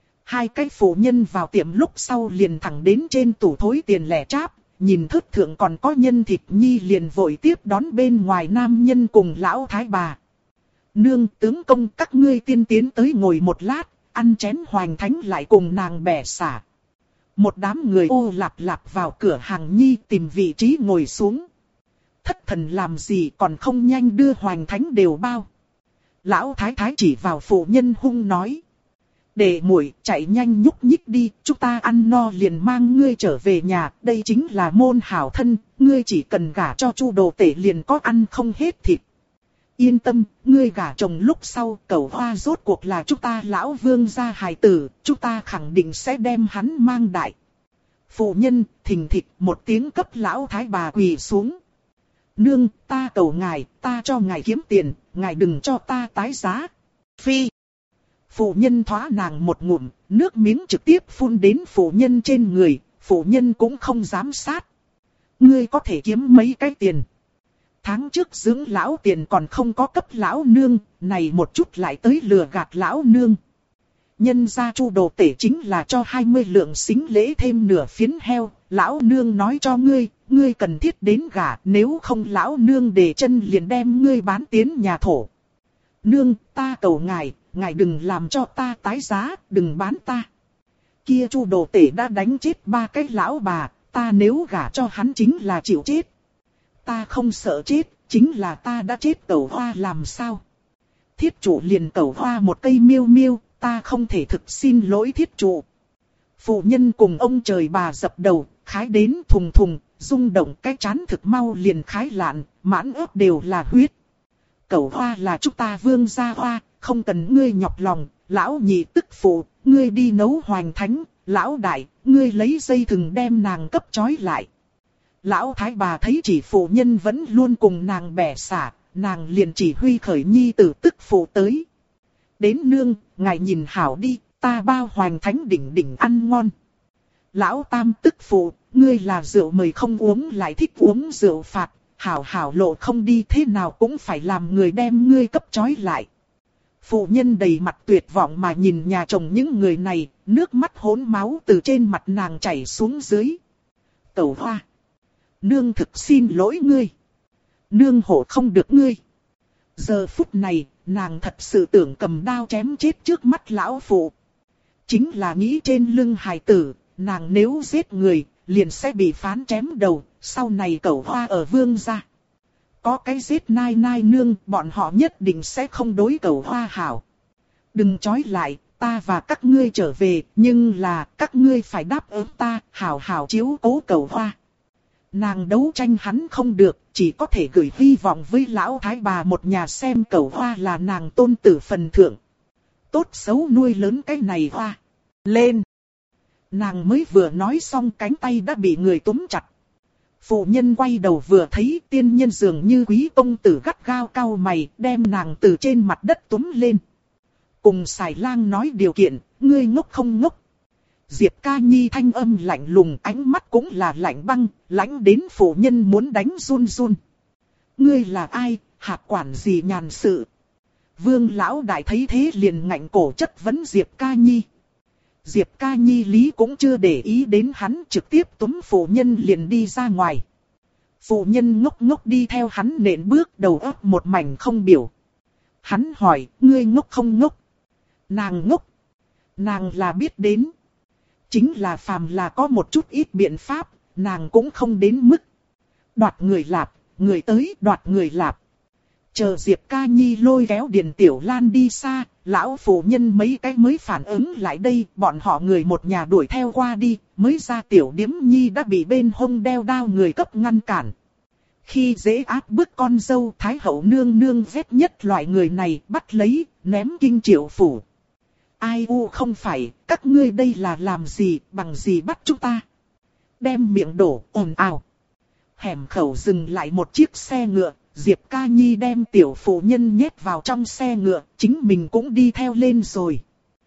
2 cái phụ nhân vào tiệm lúc sau liền thẳng đến trên tủ thối tiền lẻ cháp, nhìn thức thượng còn có nhân thịt nhi liền vội tiếp đón bên ngoài nam nhân cùng lão thái bà. Nương tướng công các ngươi tiên tiến tới ngồi một lát, ăn chén hoành thánh lại cùng nàng bẻ xả. Một đám người ô lạp lạp vào cửa hàng nhi tìm vị trí ngồi xuống. Thất thần làm gì còn không nhanh đưa hoành thánh đều bao. Lão thái thái chỉ vào phụ nhân hung nói. Để muội chạy nhanh nhúc nhích đi, chúng ta ăn no liền mang ngươi trở về nhà, đây chính là môn hảo thân, ngươi chỉ cần gả cho Chu đồ tể liền có ăn không hết thịt. Yên tâm, ngươi gả chồng lúc sau, cẩu hoa rốt cuộc là chúng ta lão vương gia hài tử, chúng ta khẳng định sẽ đem hắn mang đại. Phụ nhân, thình thịch một tiếng cấp lão thái bà quỳ xuống. Nương, ta cầu ngài, ta cho ngài kiếm tiền, ngài đừng cho ta tái giá. Phi. Phụ nhân thoá nàng một ngụm, nước miếng trực tiếp phun đến phụ nhân trên người, phụ nhân cũng không dám sát. Ngươi có thể kiếm mấy cái tiền. Tháng trước dưỡng lão tiền còn không có cấp lão nương, này một chút lại tới lừa gạt lão nương. Nhân gia Chu đồ tể chính là cho 20 lượng xính lễ thêm nửa phiến heo, lão nương nói cho ngươi, ngươi cần thiết đến gả, nếu không lão nương để chân liền đem ngươi bán tiến nhà thổ. Nương, ta cầu ngài, ngài đừng làm cho ta tái giá, đừng bán ta. Kia Chu đồ tể đã đánh chết 3 cái lão bà, ta nếu gả cho hắn chính là chịu chết. Ta không sợ chết, chính là ta đã chết Cẩu Hoa làm sao? Thiết chủ liền Cẩu Hoa một cây miêu miêu, ta không thể thực xin lỗi thiết chủ. Phụ nhân cùng ông trời bà dập đầu, khái đến thùng thùng, rung động cái chán thực mau liền khái lạn, mãn ớt đều là huyết. Cẩu Hoa là chúng ta vương gia hoa, không cần ngươi nhọc lòng, lão nhị tức phụ, ngươi đi nấu hoành thánh, lão đại, ngươi lấy dây thừng đem nàng cấp trói lại. Lão thái bà thấy chỉ phụ nhân vẫn luôn cùng nàng bẻ xả, nàng liền chỉ huy khởi nhi tử tức phụ tới. Đến nương, ngài nhìn hảo đi, ta bao hoành thánh đỉnh đỉnh ăn ngon. Lão tam tức phụ, ngươi là rượu mời không uống lại thích uống rượu phạt, hảo hảo lộ không đi thế nào cũng phải làm người đem ngươi cấp trói lại. Phụ nhân đầy mặt tuyệt vọng mà nhìn nhà chồng những người này, nước mắt hỗn máu từ trên mặt nàng chảy xuống dưới. Cẩu Hoa. Nương thực xin lỗi ngươi. Nương hộ không được ngươi. Giờ phút này, nàng thật sự tưởng cầm đao chém chết trước mắt lão phụ. Chính là nghĩ trên lưng hài tử, nàng nếu giết người, liền sẽ bị phán chém đầu, sau này Cẩu Hoa ở vương gia. Có cái giết nai nai nương, bọn họ nhất định sẽ không đối Cẩu Hoa hảo. Đừng trói lại, ta và các ngươi trở về, nhưng là các ngươi phải đáp ứng ta, hảo hảo chiếu cố Cẩu Hoa. Nàng đấu tranh hắn không được, chỉ có thể gửi hy vọng với lão thái bà một nhà xem Cẩu Hoa là nàng tôn tử phần thượng. Tốt xấu nuôi lớn cái này Hoa. Lên! Nàng mới vừa nói xong cánh tay đã bị người túm chặt. Phụ nhân quay đầu vừa thấy tiên nhân dường như quý công tử gắt gao cau mày, đem nàng từ trên mặt đất túm lên. Cùng Sài Lang nói điều kiện, ngươi ngốc không ngốc. Diệp Ca Nhi thanh âm lạnh lùng, ánh mắt cũng là lạnh băng, lãnh đến phụ nhân muốn đánh run run. Ngươi là ai, hạt quản gì nhàn sự? Vương lão đại thấy thế liền ngạnh cổ chất vấn Diệp Ca Nhi. Diệp Ca Nhi lý cũng chưa để ý đến hắn, trực tiếp túm phụ nhân liền đi ra ngoài. Phụ nhân ngốc ngốc đi theo hắn nện bước, đầu óc một mảnh không biểu. Hắn hỏi, ngươi ngốc không ngốc? Nàng ngốc. Nàng là biết đến. Chính là phàm là có một chút ít biện pháp, nàng cũng không đến mức. Đoạt người lạp, người tới đoạt người lạp. Chờ Diệp Ca Nhi lôi kéo Điền Tiểu Lan đi xa, lão phụ nhân mấy cái mới phản ứng lại đây, bọn họ người một nhà đuổi theo qua đi, mới ra Tiểu Điếm Nhi đã bị bên hông đeo đao người cấp ngăn cản. Khi dễ áp bức con dâu Thái hậu nương nương ghét nhất loại người này, bắt lấy, ném kinh Triệu phủ. Ai u không phải, các ngươi đây là làm gì, bằng gì bắt chúng ta? Đem miệng đổ, ồn ào. Hẻm khẩu dừng lại một chiếc xe ngựa, Diệp Ca Nhi đem tiểu phụ nhân nhét vào trong xe ngựa, chính mình cũng đi theo lên rồi.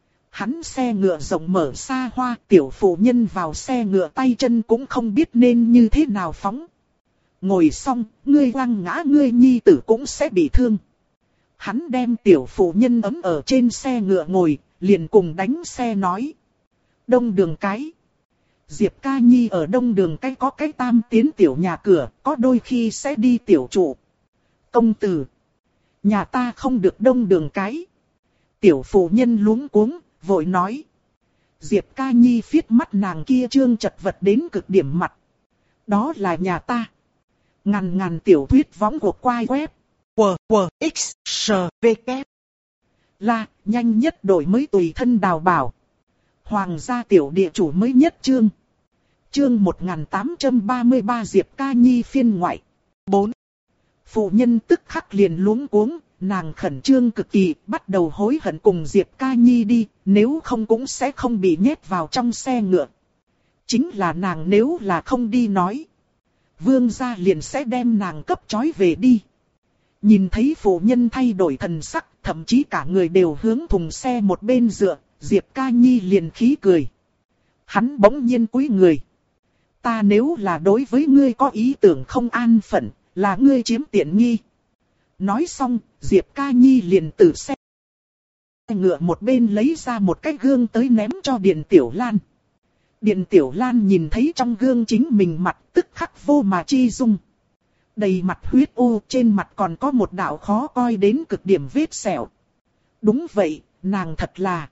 Hắn xe ngựa rộng mở xa hoa, tiểu phụ nhân vào xe ngựa tay chân cũng không biết nên như thế nào phóng. Ngồi xong, ngươi quăng ngã ngươi nhi tử cũng sẽ bị thương. Hắn đem tiểu phụ nhân ấm ở trên xe ngựa ngồi, liền cùng đánh xe nói. Đông đường cái. Diệp Ca Nhi ở đông đường cái có cái tam tiến tiểu nhà cửa, có đôi khi sẽ đi tiểu trụ. Công tử. Nhà ta không được đông đường cái. Tiểu phụ nhân luống cuống, vội nói. Diệp Ca Nhi phiết mắt nàng kia trương chật vật đến cực điểm mặt. Đó là nhà ta. Ngàn tiểu thuyết võng của quai web. X, S, V, K. Là, nhanh nhất đổi mới tùy thân đào bảo. Hoàng gia tiểu địa chủ mới nhất chương. Chương 1833 Diệp Ca Nhi phiên ngoại. 4. Phụ nhân tức khắc liền luống cuống, nàng khẩn trương cực kỳ, bắt đầu hối hận cùng Diệp Ca Nhi đi, nếu không cũng sẽ không bị nhét vào trong xe ngựa. Chính là nàng nếu là không đi nói, vương gia liền sẽ đem nàng cấp trói về đi. Nhìn thấy phụ nhân thay đổi thần sắc, thậm chí cả người đều hướng thùng xe một bên dựa, Diệp Ca Nhi liền khí cười. Hắn bỗng nhiên cúi người. Ta nếu là đối với ngươi có ý tưởng không an phận, là ngươi chiếm tiện nghi. Nói xong, Diệp Ca Nhi liền từ xe ngựa một bên lấy ra một cái gương tới ném cho Điền Tiểu Lan. Điền Tiểu Lan nhìn thấy trong gương chính mình mặt tức khắc vô mà chi dung. Đầy mặt huyết ô, trên mặt còn có một đạo khó coi đến cực điểm vết sẹo. Đúng vậy, nàng thật là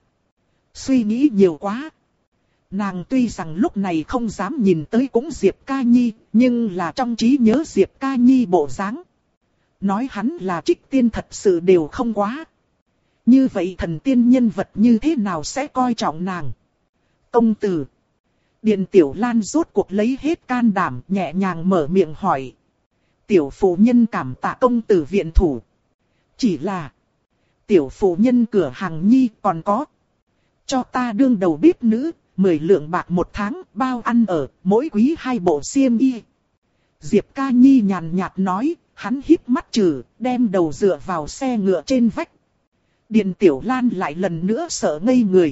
suy nghĩ nhiều quá. Nàng tuy rằng lúc này không dám nhìn tới cũng Diệp Ca Nhi, nhưng là trong trí nhớ Diệp Ca Nhi bộ dáng. Nói hắn là trích tiên thật sự đều không quá. Như vậy thần tiên nhân vật như thế nào sẽ coi trọng nàng? Công tử. Điền Tiểu Lan rốt cuộc lấy hết can đảm nhẹ nhàng mở miệng hỏi. Tiểu phụ nhân cảm tạ công tử viện thủ. Chỉ là tiểu phụ nhân cửa hàng nhi còn có. Cho ta đương đầu bếp nữ, 10 lượng bạc một tháng, bao ăn ở, mỗi quý 2 bộ xiêm y. Diệp Ca Nhi nhàn nhạt nói, hắn híp mắt trừ, đem đầu dựa vào xe ngựa trên vách. Điền Tiểu Lan lại lần nữa sợ ngây người.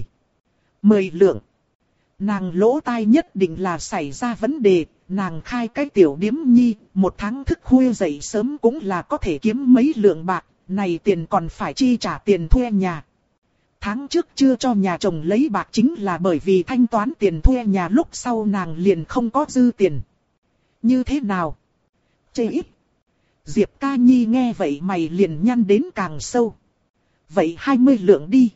10 lượng. Nàng lỗ tai nhất định là xảy ra vấn đề, nàng khai cái tiểu điếm nhi, một tháng thức khuya dậy sớm cũng là có thể kiếm mấy lượng bạc, này tiền còn phải chi trả tiền thuê nhà. Tháng trước chưa cho nhà chồng lấy bạc chính là bởi vì thanh toán tiền thuê nhà lúc sau nàng liền không có dư tiền. Như thế nào? Chê ít. Diệp Ca Nhi nghe vậy mày liền nhăn đến càng sâu. Vậy 20 lượng đi.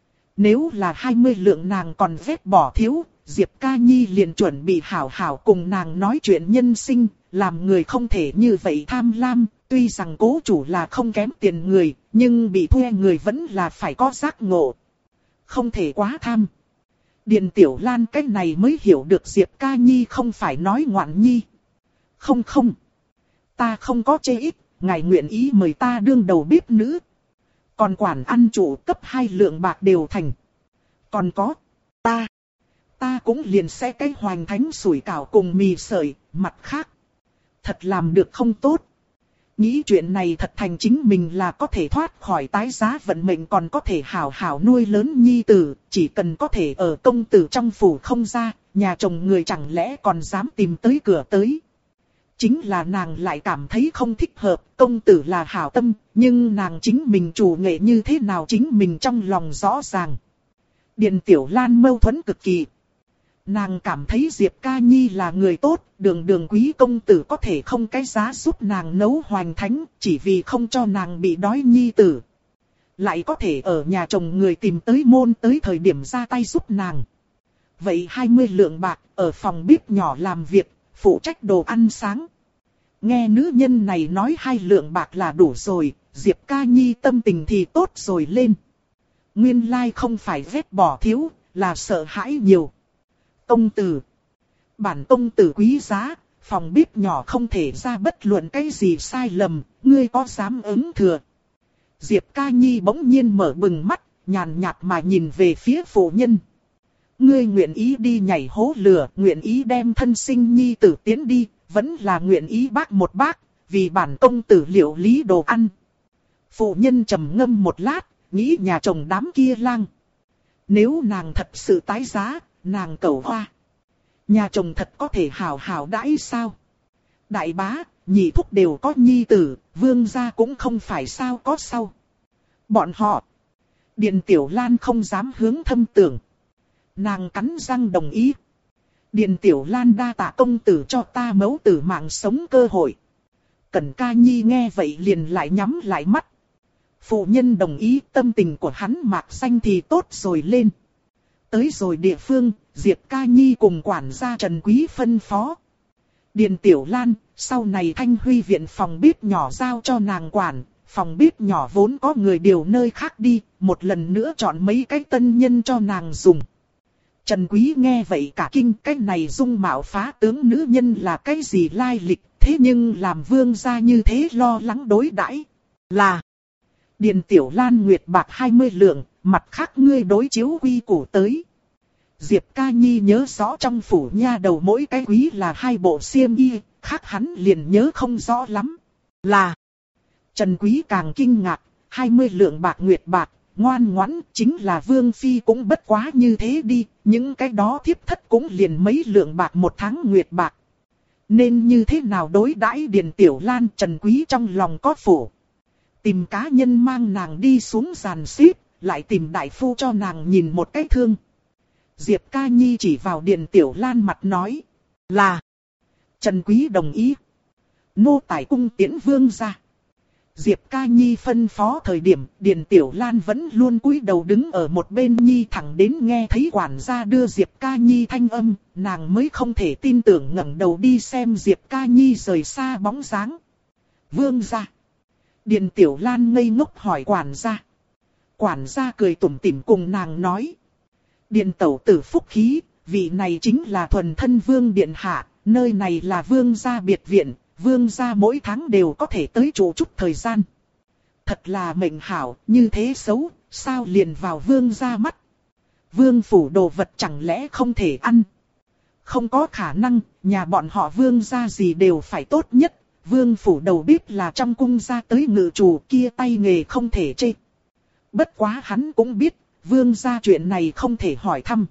Nếu là 20 lượng nàng còn vét bỏ thiếu, Diệp Ca Nhi liền chuẩn bị hảo hảo cùng nàng nói chuyện nhân sinh, làm người không thể như vậy tham lam, tuy rằng cố chủ là không kém tiền người, nhưng bị thuê người vẫn là phải có giác ngộ. Không thể quá tham. Điền Tiểu Lan cách này mới hiểu được Diệp Ca Nhi không phải nói ngoạn nhi. Không không. Ta không có chê ít, ngài nguyện ý mời ta đương đầu bếp nữ. Còn quản ăn chủ cấp 2 lượng bạc đều thành. Còn có, ta cũng liền xe cái hoành thánh sủi cảo cùng mì sợi, mặt khác. Thật làm được không tốt. Nghĩ chuyện này thật thành chính mình là có thể thoát khỏi tái giá vận mệnh còn có thể hảo hảo nuôi lớn nhi tử, chỉ cần có thể ở công tử trong phủ không ra, nhà chồng người chẳng lẽ còn dám tìm tới cửa tới. Chính là nàng lại cảm thấy không thích hợp, công tử là hảo tâm, nhưng nàng chính mình chủ nghệ như thế nào chính mình trong lòng rõ ràng. Điền Tiểu Lan mâu thuẫn cực kỳ. Nàng cảm thấy Diệp Ca Nhi là người tốt, đường quý công tử có thể không cái giá giúp nàng nấu hoành thánh, chỉ vì không cho nàng bị đói nhi tử. Lại có thể ở nhà chồng người tìm tới môn tới thời điểm ra tay giúp nàng. Vậy 20 lượng bạc, ở phòng bếp nhỏ làm việc, phụ trách đồ ăn sáng. Nghe nữ nhân này nói 2 lượng bạc là đủ rồi, Diệp Ca Nhi tâm tình thì tốt rồi lên. Nguyên lai không phải vét bỏ thiếu, là sợ hãi nhiều. Công tử. Bản công tử quý giá, phòng bếp nhỏ không thể ra bất luận cái gì sai lầm, ngươi có dám ứng thừa. Diệp Ca Nhi bỗng nhiên mở bừng mắt, nhàn nhạt mà nhìn về phía phụ nhân. Ngươi nguyện ý đi nhảy hố lửa, nguyện ý đem thân sinh nhi tử tiến đi, vẫn là nguyện ý bác một bác, vì bản công tử liệu lý đồ ăn. Phụ nhân trầm ngâm một lát, nghĩ nhà chồng đám kia lang. Nếu nàng thật sự tái giá, nàng cầu hoa. Nhà chồng thật có thể hảo hảo đãi sao? Đại bá, nhị thúc đều có nhi tử, vương gia cũng không phải sao có sau. Bọn họ. Điền Tiểu Lan không dám hướng thâm tưởng. Nàng cắn răng đồng ý. Điền Tiểu Lan đa tạ công tử cho ta mẫu tử mạng sống cơ hội. Cẩn Ca Nhi nghe vậy liền lại nhắm lại mắt. Phụ nhân đồng ý, tâm tình của hắn mạc xanh thì tốt rồi lên. Tới rồi địa phương, Diệp Ca Nhi cùng quản gia Trần Quý phân phó. Điền Tiểu Lan, sau này Thanh Huy viện phòng bếp nhỏ giao cho nàng quản, phòng bếp nhỏ vốn có người điều nơi khác đi, một lần nữa chọn mấy cái tân nhân cho nàng dùng. Trần Quý nghe vậy cả kinh, cái này dung mạo phá tướng nữ nhân là cái gì lai lịch, thế nhưng làm vương gia như thế lo lắng đối đãi là Điền Tiểu Lan nguyệt bạc 20 lượng, mặt khác ngươi đối chiếu quy củ tới. Diệp Ca Nhi nhớ rõ trong phủ nha đầu mỗi cái quý là 2 bộ xiêm y, khác hắn liền nhớ không rõ lắm. Là Trần Quý càng kinh ngạc, 20 lượng bạc nguyệt bạc, ngoan ngoãn, chính là Vương Phi cũng bất quá như thế đi, những cái đó thiếp thất cũng liền mấy lượng bạc một tháng nguyệt bạc. Nên như thế nào đối đãi Điền Tiểu Lan, Trần Quý trong lòng có phủ. Tìm cá nhân mang nàng đi xuống giàn xếp, lại tìm đại phu cho nàng nhìn một cái thương. Diệp Ca Nhi chỉ vào Điền Tiểu Lan mặt nói là Trần Quý đồng ý. Nô tài cung tiễn vương ra. Diệp Ca Nhi phân phó thời điểm, Điền Tiểu Lan vẫn luôn cúi đầu đứng ở một bên Nhi, thẳng đến nghe thấy quản gia đưa Diệp Ca Nhi thanh âm, nàng mới không thể tin tưởng ngẩng đầu đi xem Diệp Ca Nhi rời xa bóng dáng. Vương ra. Điền Tiểu Lan ngây ngốc hỏi quản gia. Quản gia cười tủm tỉm cùng nàng nói. Điền tẩu tử phúc khí, vị này chính là thuần thân vương điện hạ, nơi này là vương gia biệt viện. Vương gia mỗi tháng đều có thể tới trụ chút thời gian. Thật là mệnh hảo, như thế xấu, sao liền vào vương gia mắt. Vương phủ đồ vật chẳng lẽ không thể ăn. Không có khả năng, nhà bọn họ vương gia gì đều phải tốt nhất. Vương phủ đầu bếp là trong cung gia tới ngự chủ, kia tay nghề không thể chê. Bất quá hắn cũng biết, vương gia chuyện này không thể hỏi thăm.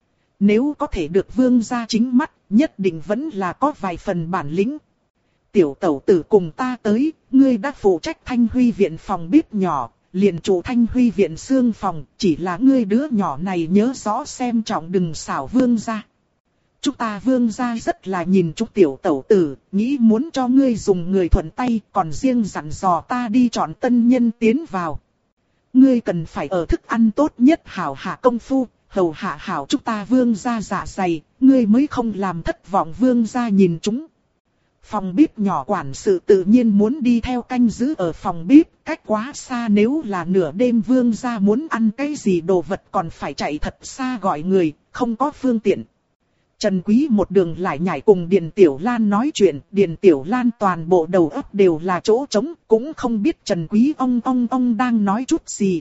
Nếu có thể được vương gia chính mắt, nhất định vẫn là có vài phần bản lĩnh. Tiểu tẩu tử cùng ta tới, ngươi đã phụ trách Thanh Huy viện phòng bếp nhỏ, liền chủ Thanh Huy viện xương phòng, chỉ là ngươi đứa nhỏ này nhớ rõ xem trọng đừng xảo vương gia. Chúng ta vương gia rất là nhìn chúng tiểu tẩu tử, nghĩ muốn cho ngươi dùng người thuận tay, còn riêng dặn dò ta đi chọn tân nhân tiến vào. Ngươi cần phải ở thức ăn tốt nhất hảo hạ công phu, hầu hạ hảo chúng ta vương gia dạ dày, ngươi mới không làm thất vọng vương gia nhìn chúng. Phòng bếp nhỏ quản sự tự nhiên muốn đi theo canh giữ ở phòng bếp, cách quá xa, nếu là nửa đêm vương gia muốn ăn cái gì đồ vật còn phải chạy thật xa gọi người, không có phương tiện. Trần Quý một đường lại nhảy cùng Điền Tiểu Lan nói chuyện, Điền Tiểu Lan toàn bộ đầu óc đều là chỗ trống, cũng không biết Trần Quý ông đang nói chút gì.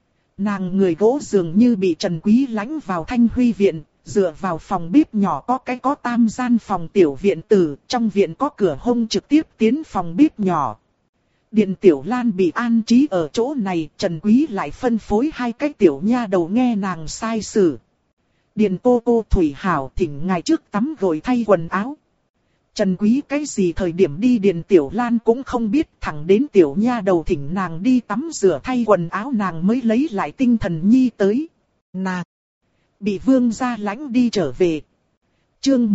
Nàng người gỗ dường như bị Trần Quý lãnh vào Thanh Huy viện. Dựa vào phòng bếp nhỏ có cái có tam gian phòng tiểu viện tử, trong viện có cửa hông trực tiếp tiến phòng bếp nhỏ. Điền Tiểu Lan bị an trí ở chỗ này, Trần Quý lại phân phối 2 cái tiểu nha đầu nghe nàng sai sử. Điền cô Thủy Hảo thỉnh ngài trước tắm gội thay quần áo. Trần Quý cái gì thời điểm đi Điền Tiểu Lan cũng không biết, thẳng đến tiểu nha đầu thỉnh nàng đi tắm rửa thay quần áo nàng mới lấy lại tinh thần nhi tới. Nàng bị vương gia lãnh đi trở về. Chương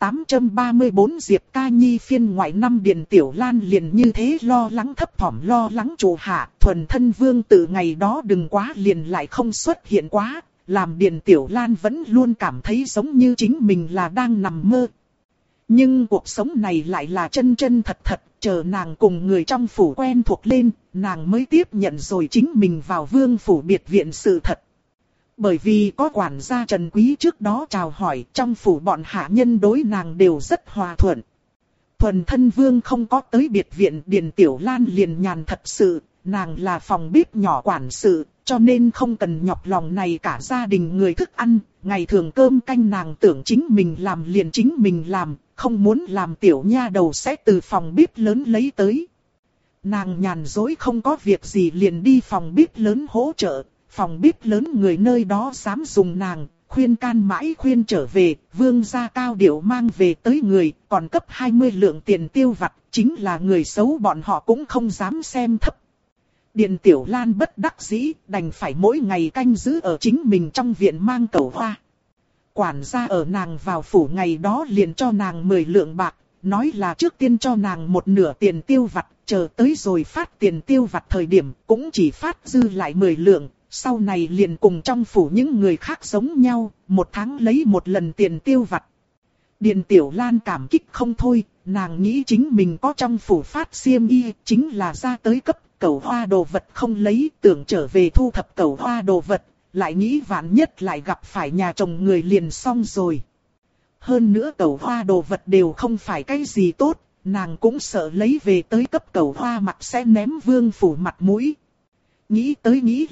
1834 Diệp Ca Nhi phiên ngoại năm. Điền Tiểu Lan liền như thế lo lắng thấp thỏm lo lắng chủ hạ, thuần thân vương từ ngày đó đừng quá liền lại không xuất hiện quá, làm Điền Tiểu Lan vẫn luôn cảm thấy giống như chính mình là đang nằm mơ. Nhưng cuộc sống này lại là chân chân thật thật, chờ nàng cùng người trong phủ quen thuộc lên, nàng mới tiếp nhận rồi chính mình vào vương phủ biệt viện sự thật. Bởi vì có quản gia Trần Quý trước đó chào hỏi, trong phủ bọn hạ nhân đối nàng đều rất hòa thuận. Thuần thân vương không có tới biệt viện, Điền Tiểu Lan liền nhàn thật sự, nàng là phòng bếp nhỏ quản sự, cho nên không cần nhọc lòng này cả gia đình người thức ăn, ngày thường cơm canh nàng tưởng chính mình làm liền chính mình làm, không muốn làm tiểu nha đầu sẽ từ phòng bếp lớn lấy tới. Nàng nhàn dối không có việc gì liền đi phòng bếp lớn hỗ trợ. Phòng bếp lớn người nơi đó dám dùng nàng, khuyên can mãi khuyên trở về, vương gia cao điệu mang về tới người, còn cấp 20 lượng tiền tiêu vặt, chính là người xấu bọn họ cũng không dám xem thấp. Điền Tiểu Lan bất đắc dĩ, đành phải mỗi ngày canh giữ ở chính mình trong viện mang cẩu hoa. Quản gia ở nàng vào phủ ngày đó liền cho nàng 10 lượng bạc, nói là trước tiên cho nàng một nửa tiền tiêu vặt, chờ tới rồi phát tiền tiêu vặt thời điểm cũng chỉ phát dư lại 10 lượng. Sau này liền cùng trong phủ những người khác giống nhau, một tháng lấy một lần tiền tiêu vặt. Điền Tiểu Lan cảm kích không thôi, nàng nghĩ chính mình có trong phủ phát xiêm y, chính là ra tới cấp cẩu hoa đồ vật không lấy, tưởng trở về thu thập cẩu hoa đồ vật, lại nghĩ vạn nhất lại gặp phải nhà chồng người liền xong rồi. Hơn nữa cẩu hoa đồ vật đều không phải cái gì tốt, nàng cũng sợ lấy về tới cấp cẩu hoa mặt sẽ ném vương phủ mặt mũi. Nghĩ tới nghĩ lui,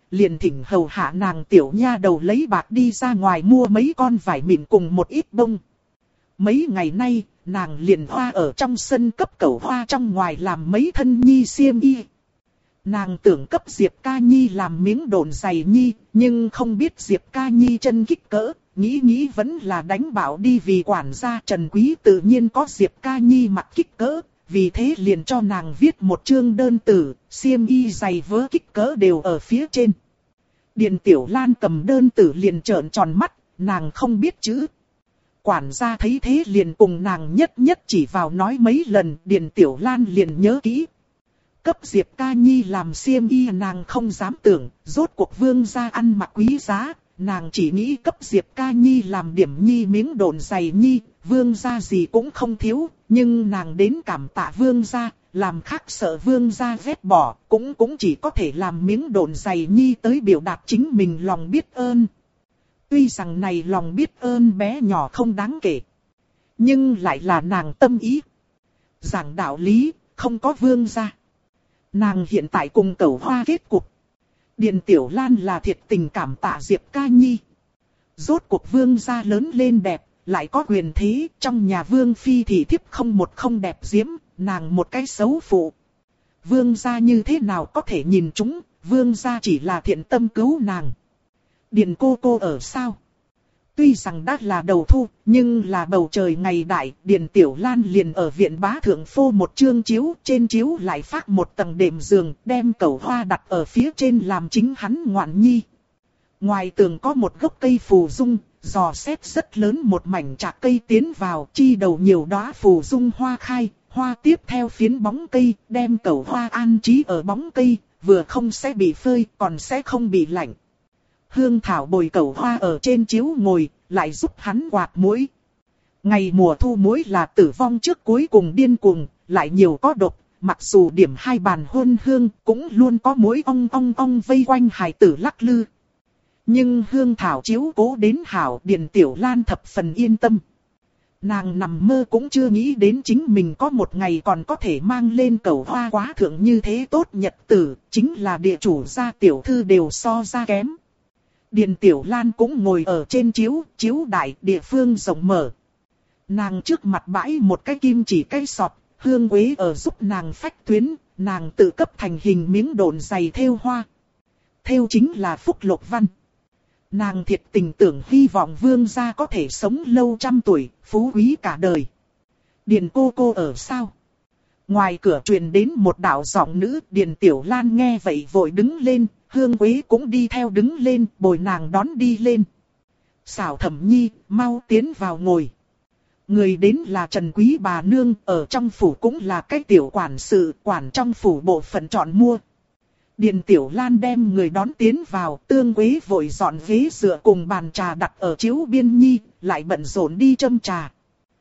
liền thỉnh hầu hạ nàng tiểu nha đầu lấy bạc đi ra ngoài mua mấy con vải mịn cùng một ít bông. Mấy ngày nay, nàng liền hoa ở trong sân cấp Cẩu Hoa trong ngoài làm mấy thân nhi xiêm y. Nàng tưởng cấp Diệp Ca Nhi làm miếng đồn giày nhi, nhưng không biết Diệp Ca Nhi chân kích cỡ, nghĩ vẫn là đánh bảo đi, vì quản gia Trần Quý tự nhiên có Diệp Ca Nhi mặc kích cỡ, vì thế liền cho nàng viết một chương đơn tử, xiêm y giày vớ kích cỡ đều ở phía trên. Điền Tiểu Lan cầm đơn tử liền trợn tròn mắt, nàng không biết chữ. Quản gia thấy thế liền cùng nàng nhất chỉ vào nói mấy lần, Điền Tiểu Lan liền nhớ kỹ. Cấp Diệp Ca Nhi làm xiêm y nàng không dám tưởng, rốt cuộc vương gia ăn mặc quý giá, nàng chỉ nghĩ cấp Diệp Ca Nhi làm điểm nhi miếng đồn giày nhi, vương gia gì cũng không thiếu, nhưng nàng đến cảm tạ vương gia, làm khác sợ vương gia ghét bỏ, cũng chỉ có thể làm miếng đồn giày nhi tới biểu đạt chính mình lòng biết ơn. Tuy rằng này lòng biết ơn bé nhỏ không đáng kể, nhưng lại là nàng tâm ý. Giảng đạo lý, không có vương gia, nàng hiện tại cùng Cẩu Hoa kết cục. Điền Tiểu Lan là thiệt tình cảm tạ Diệp Ca Nhi. Rốt cuộc vương gia lớn lên đẹp, lại có quyền thế, trong nhà vương phi thì thiếp không một không đẹp diễm, nàng một cái xấu phụ. Vương gia như thế nào có thể nhìn chúng, vương gia chỉ là thiện tâm cứu nàng. Điền cô ở sao? Tuy rằng đã là đầu thu, nhưng là bầu trời ngày đại, Điền Tiểu Lan liền ở viện bá thượng phô một chương chiếu, trên chiếu lại phát một tầng đệm giường, đem Cẩu Hoa đặt ở phía trên làm chính hắn ngoạn nhi. Ngoài tường có một gốc cây phù dung, giò xét rất lớn một mảnh trạc cây tiến vào, chi đầu nhiều đóa phù dung hoa khai, hoa tiếp theo phiến bóng cây, đem Cẩu Hoa an trí ở bóng cây, vừa không sẽ bị phơi, còn sẽ không bị lạnh. Hương Thảo bồi Cẩu Hoa ở trên chiếu ngồi, lại giúp hắn quạt muỗi. Ngày mùa thu muỗi là tử vong trước cuối cùng điên cuồng, lại nhiều có độc, mặc dù điểm hai bàn hôn hương, cũng luôn có muỗi ong vây quanh hài tử lắc lư. Nhưng Hương Thảo chiếu cố đến hảo, Điền Tiểu Lan thập phần yên tâm. Nàng nằm mơ cũng chưa nghĩ đến chính mình có một ngày còn có thể mang lên Cẩu Hoa quá thượng như thế tốt nhật tử, chính là địa chủ gia tiểu thư đều so ra kém. Điền Tiểu Lan cũng ngồi ở trên chiếu đại, địa phương rộng mở. Nàng trước mặt bãi một cái kim chỉ cây sọt, Hương Quế ở giúp nàng phách tuyến, nàng tự cấp thành hình miếng đồn giày thêu hoa. Thêu chính là phúc lộc văn. Nàng thiệt tình tưởng hy vọng vương gia có thể sống lâu trăm tuổi, phú quý cả đời. Điền cô ở sao? Ngoài cửa truyền đến một đạo giọng nữ, Điền Tiểu Lan nghe vậy vội đứng lên, Hương Quế cũng đi theo đứng lên, bồi nàng đón đi lên. Xảo Thẩm Nhi, mau tiến vào ngồi. Người đến là Trần Quý bà nương, ở trong phủ cũng là cái tiểu quản sự, quản trong phủ bộ phận chọn mua. Điền Tiểu Lan đem người đón tiến vào, Tương Quế vội dọn ghế dựa cùng bàn trà đặt ở chiếu biên nhi, lại bận rộn đi châm trà.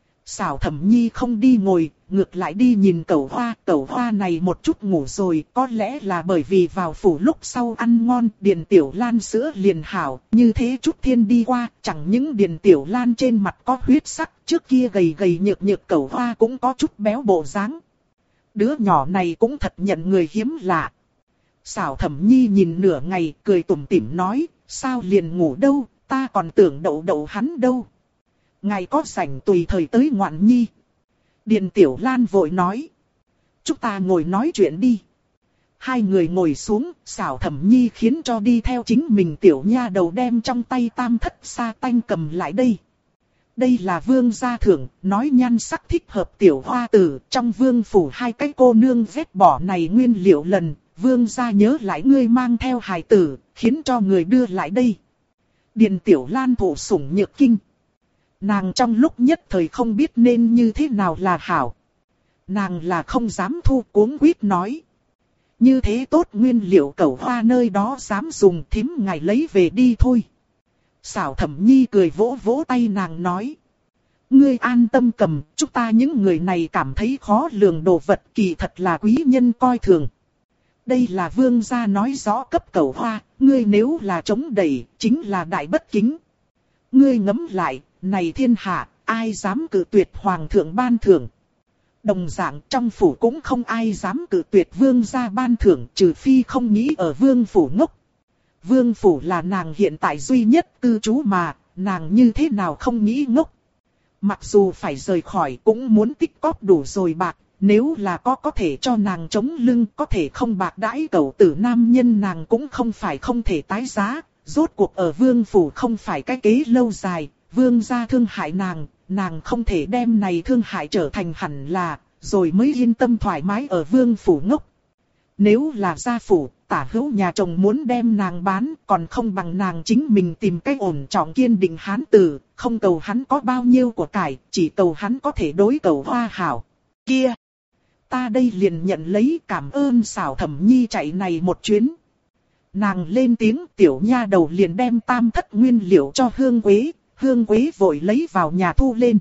Xảo Thẩm Nhi không đi ngồi, ngược lại đi nhìn Cẩu Hoa này một chút ngủ rồi, có lẽ là bởi vì vào phủ lúc sau ăn ngon, Điền Tiểu Lan sữa liền hảo, như thế chút thiên đi qua, chẳng những Điền Tiểu Lan trên mặt có huyết sắc, trước kia gầy nhược Cẩu Hoa cũng có chút béo bộ dáng. Đứa nhỏ này cũng thật nhận người hiếm lạ. Xảo Thẩm Nhi nhìn nửa ngày, cười tủm tỉm nói, sao liền ngủ đâu, ta còn tưởng đậu hắn đâu. Ngài có rảnh tùy thời tới ngoạn nhi. Điền Tiểu Lan vội nói. Chúng ta ngồi nói chuyện đi. Hai người ngồi xuống, Xảo Thẩm Nhi khiến cho đi theo chính mình tiểu nha đầu đem trong tay tam thất sa tanh cầm lại đây. Đây là vương gia thưởng, nói nhan sắc thích hợp tiểu hoa tử, trong vương phủ hai cái cô nương vết bỏ này nguyên liệu lần, vương gia nhớ lại ngươi mang theo hài tử, khiến cho người đưa lại đây. Điền Tiểu Lan thụ sủng nhược kinh. Nàng trong lúc nhất thời không biết nên như thế nào là hảo. Nàng là không dám thu, cuống quýt nói. Như thế tốt nguyên liệu Cẩu Hoa nơi đó dám dùng, thím ngài lấy về đi thôi. Xảo Thẩm Nhi cười vỗ vỗ tay nàng nói. Ngươi an tâm cầm, chúng ta những người này cảm thấy khó lường đồ vật kỳ thật là quý nhân coi thường. Đây là vương gia nói rõ cấp Cẩu Hoa, ngươi nếu là chống đẩy, chính là đại bất kính. Ngươi ngẫm lại, này thiên hạ, ai dám cự tuyệt hoàng thượng ban thưởng. Đồng dạng trong phủ cũng không ai dám cự tuyệt vương gia ban thưởng, trừ phi không nghĩ ở vương phủ ngốc. vương phủ là nàng hiện tại duy nhất cư trú mà, nàng như thế nào không nghĩ ngốc. Mặc dù phải rời khỏi cũng muốn tích cóp đủ rồi bạc, nếu là có thể cho nàng chống lưng, có thể không bạc đãi cẩu tử nam nhân nàng cũng không phải không thể tái giá. Rốt cuộc ở vương phủ không phải cái kế lâu dài, vương gia thương hại nàng không thể đem này thương hại trở thành hẳn là, rồi mới yên tâm thoải mái ở vương phủ ngốc. Nếu là gia phủ, tả hữu nhà chồng muốn đem nàng bán, còn không bằng nàng chính mình tìm cách ổn trọng kiên định hán tử, không cầu hắn có bao nhiêu của cải, chỉ cầu hắn có thể đối cầu hoa hảo. Kia! Ta đây liền nhận lấy, cảm ơn xảo Thẩm Nhi chạy này một chuyến. Nàng lên tiếng, tiểu nha đầu liền đem tam thất nguyên liệu cho Hương Quế, Hương Quế vội lấy vào nhà thu lên.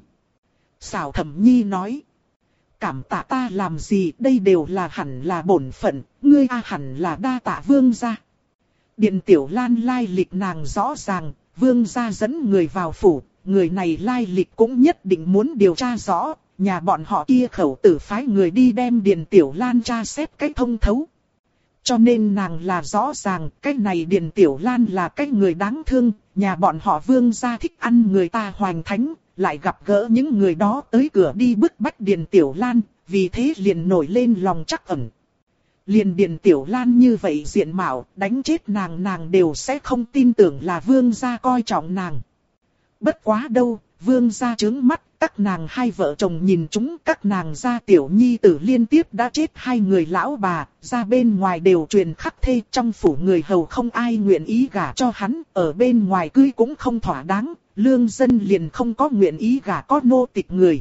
Xảo Thẩm Nhi nói, cảm tạ ta làm gì, đây đều là hẳn là bổn phận, ngươi hẳn là đa tạ vương gia. Điện Tiểu Lan lai lịch nàng rõ ràng, vương gia dẫn người vào phủ, người này lai lịch cũng nhất định muốn điều tra rõ, nhà bọn họ kia khẩu tử phái người đi đem Điện Tiểu Lan tra xét cái thông thấu. Cho nên nàng là rõ ràng, cái này Điện Tiểu Lan là cái người đáng thương, nhà bọn họ vương gia thích ăn người ta hoành thánh, lại gặp gỡ những người đó tới cửa đi bức bách Điện Tiểu Lan, vì thế liền nổi lên lòng trắc ẩn. Liền Điện Tiểu Lan như vậy diện mạo, đánh chết nàng đều sẽ không tin tưởng là vương gia coi trọng nàng. Bất quá đâu, vương gia trướng mắt, các nàng hai vợ chồng nhìn chúng, các nàng gia tiểu nhi tử liên tiếp đã chết hai người lão bà, ra bên ngoài đều truyền khắc thê, trong phủ người hầu không ai nguyện ý gả cho hắn, ở bên ngoài cưới cũng không thỏa đáng, lương dân liền không có nguyện ý gả có nô tịch người.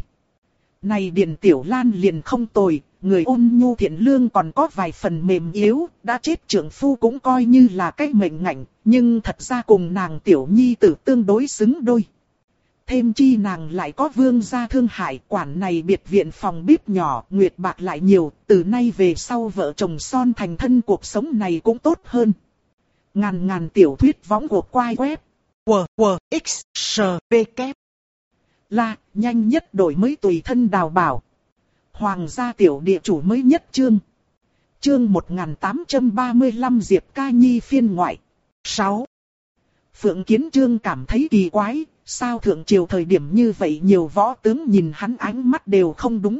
Này Điện Tiểu Lan liền không tồi, người ôn nhu thiện lương còn có vài phần mềm yếu, đã chết trượng phu cũng coi như là cái mệnh ngạnh, nhưng thật ra cùng nàng tiểu nhi tử tương đối xứng đôi. Thêm chi nàng lại có vương gia thương hại, quản này biệt viện phòng bếp nhỏ, nguyệt bạc lại nhiều, từ nay về sau vợ chồng son thành thân cuộc sống này cũng tốt hơn. Ngàn tiểu thuyết võng của quai web. WWXSPK là nhanh nhất đổi mới tùy thân đào bảo. Hoàng gia tiểu địa chủ mới nhất chương. Chương 1835 Diệp Ca Nhi phiên ngoại. 6. Phượng Kiến Trương cảm thấy kỳ quái, sao thượng triều thời điểm như vậy nhiều võ tướng nhìn hắn ánh mắt đều không đúng.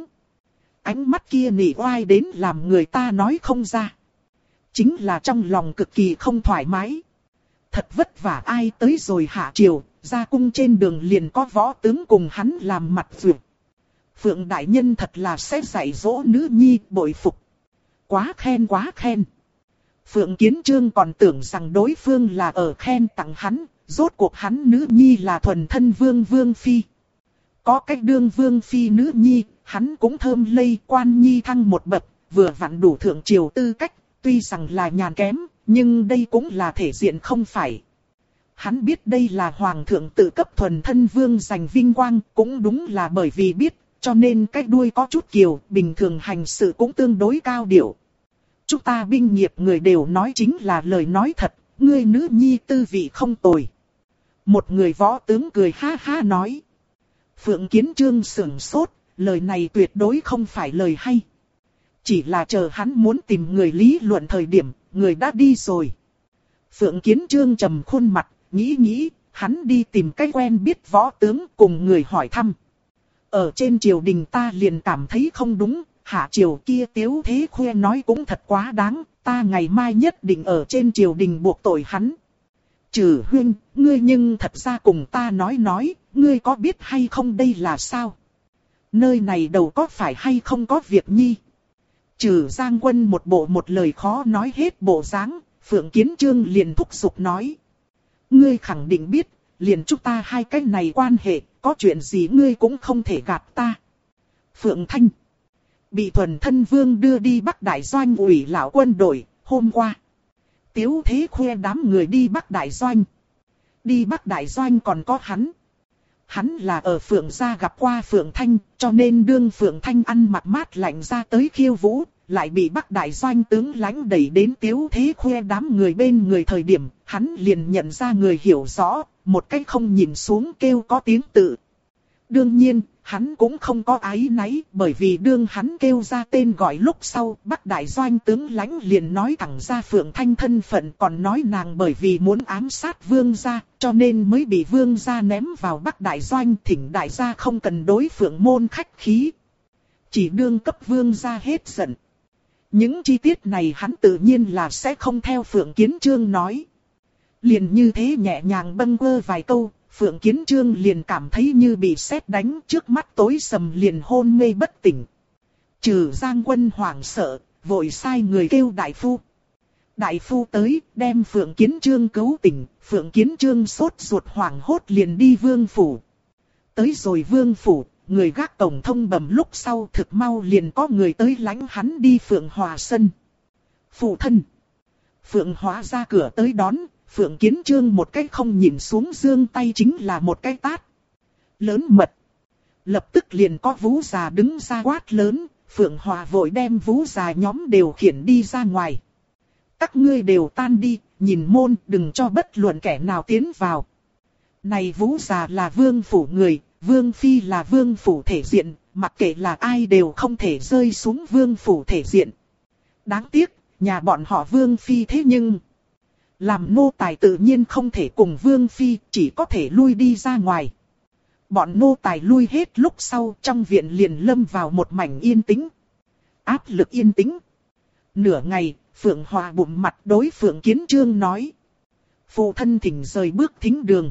Ánh mắt kia nỉ oai đến làm người ta nói không ra. Chính là trong lòng cực kỳ không thoải mái. Thật vất vả ai tới rồi hạ triều, ra cung trên đường liền có võ tướng cùng hắn làm mặt vượt. Phượng đại nhân thật là sẽ dạy dỗ nữ nhi, bội phục. Quá khen. Phượng Kiến Trương còn tưởng rằng đối phương là ở khen tặng hắn, rốt cuộc hắn nữ nhi là thuần thân vương phi. Có cách đương vương phi nữ nhi, hắn cũng thơm lây, quan nhi thăng một bậc, vừa vặn đủ thượng triều tư cách, tuy rằng là nhàn kém, nhưng đây cũng là thể diện không phải. Hắn biết đây là hoàng thượng tự cấp thuần thân vương giành vinh quang, cũng đúng là bởi vì biết, cho nên cái đuôi có chút kiều, bình thường hành sự cũng tương đối cao điệu. Chúng ta binh nghiệp người đều nói chính là lời nói thật, ngươi nữ nhi tư vị không tồi. Một người võ tướng cười ha ha nói. Phượng Kiến Trương sửng sốt, lời này tuyệt đối không phải lời hay. Chỉ là chờ hắn muốn tìm người lý luận thời điểm, người đã đi rồi. Phượng Kiến Trương trầm khuôn mặt, nghĩ, hắn đi tìm cái quen biết võ tướng cùng người hỏi thăm. Ở trên triều đình ta liền cảm thấy không đúng, hạ triều kia Tiếu Thế Khuê nói cũng thật quá đáng, ta ngày mai nhất định ở trên triều đình buộc tội hắn. Trừ huynh, ngươi nhưng thật ra cùng ta nói, ngươi có biết hay không đây là sao? Nơi này đâu có phải hay không có việc nhi? Trừ Giang Quân một bộ một lời khó nói hết bộ dáng, Phượng Kiến Trương liền thúc giục nói. Ngươi khẳng định biết, liền chúng ta hai cái này quan hệ, có chuyện gì ngươi cũng không thể gạt ta. Phượng Thanh bị thuần thân vương đưa đi Bắc Đại Doanh ủy lão quân đội, hôm qua. Tiếu Thế Khuê đám người đi Bắc Đại Doanh. Đi Bắc Đại Doanh còn có hắn. Hắn là ở Phượng gia gặp qua Phượng Thanh, cho nên đương Phượng Thanh ăn mặc mát lạnh ra tới khiêu vũ, lại bị Bắc Đại Doanh tướng lãnh đẩy đến Tiếu Thế Khuê đám người bên người thời điểm, hắn liền nhận ra người hiểu rõ, một cách không nhìn xuống kêu có tiếng tự. Đương nhiên, hắn cũng không có áy náy, bởi vì đương hắn kêu ra tên gọi lúc sau, Bắc Đại Doanh tướng lãnh liền nói thẳng ra Phượng Thanh thân phận, còn nói nàng bởi vì muốn ám sát Vương gia, cho nên mới bị Vương gia ném vào Bắc Đại Doanh, thỉnh đại gia không cần đối Phượng môn khách khí. Chỉ đương cấp Vương gia hết giận. Những chi tiết này hắn tự nhiên là sẽ không theo Phượng Kiến Chương nói. Liền như thế nhẹ nhàng bâng quơ vài câu, Phượng Kiến Chương liền cảm thấy như bị sét đánh, trước mắt tối sầm liền hôn mê bất tỉnh. Trừ Giang Quân hoảng sợ, vội sai người kêu đại phu. Đại phu tới, đem Phượng Kiến Chương cứu tỉnh, Phượng Kiến Chương sốt ruột hoảng hốt liền đi Vương phủ. Tới rồi Vương phủ, người gác cổng thông bẩm lúc sau thực mau liền có người tới lãnh hắn đi Phượng Hòa sân. Phụ thân. Phượng Hòa ra cửa tới đón, Phượng Kiến Chương một cái không nhìn xuống giương tay chính là một cái tát. Lớn mật. Lập tức liền có Vũ già đứng ra quát lớn, Phượng Hòa vội đem Vũ già nhóm đều khiển đi ra ngoài. Các ngươi đều tan đi, nhìn môn đừng cho bất luận kẻ nào tiến vào. Này Vũ già là vương phủ người, Vương Phi là vương phủ thể diện, mặc kệ là ai đều không thể rơi xuống vương phủ thể diện. Đáng tiếc, nhà bọn họ Vương Phi thế nhưng... làm nô tài tự nhiên không thể cùng Vương Phi, chỉ có thể lui đi ra ngoài. Bọn nô tài lui hết lúc sau, trong viện liền lâm vào một mảnh yên tĩnh. Áp lực yên tĩnh. Nửa ngày, Phượng Hòa bụng mặt đối Phượng Kiến Chương nói. Phụ thân thỉnh rời bước thính đường.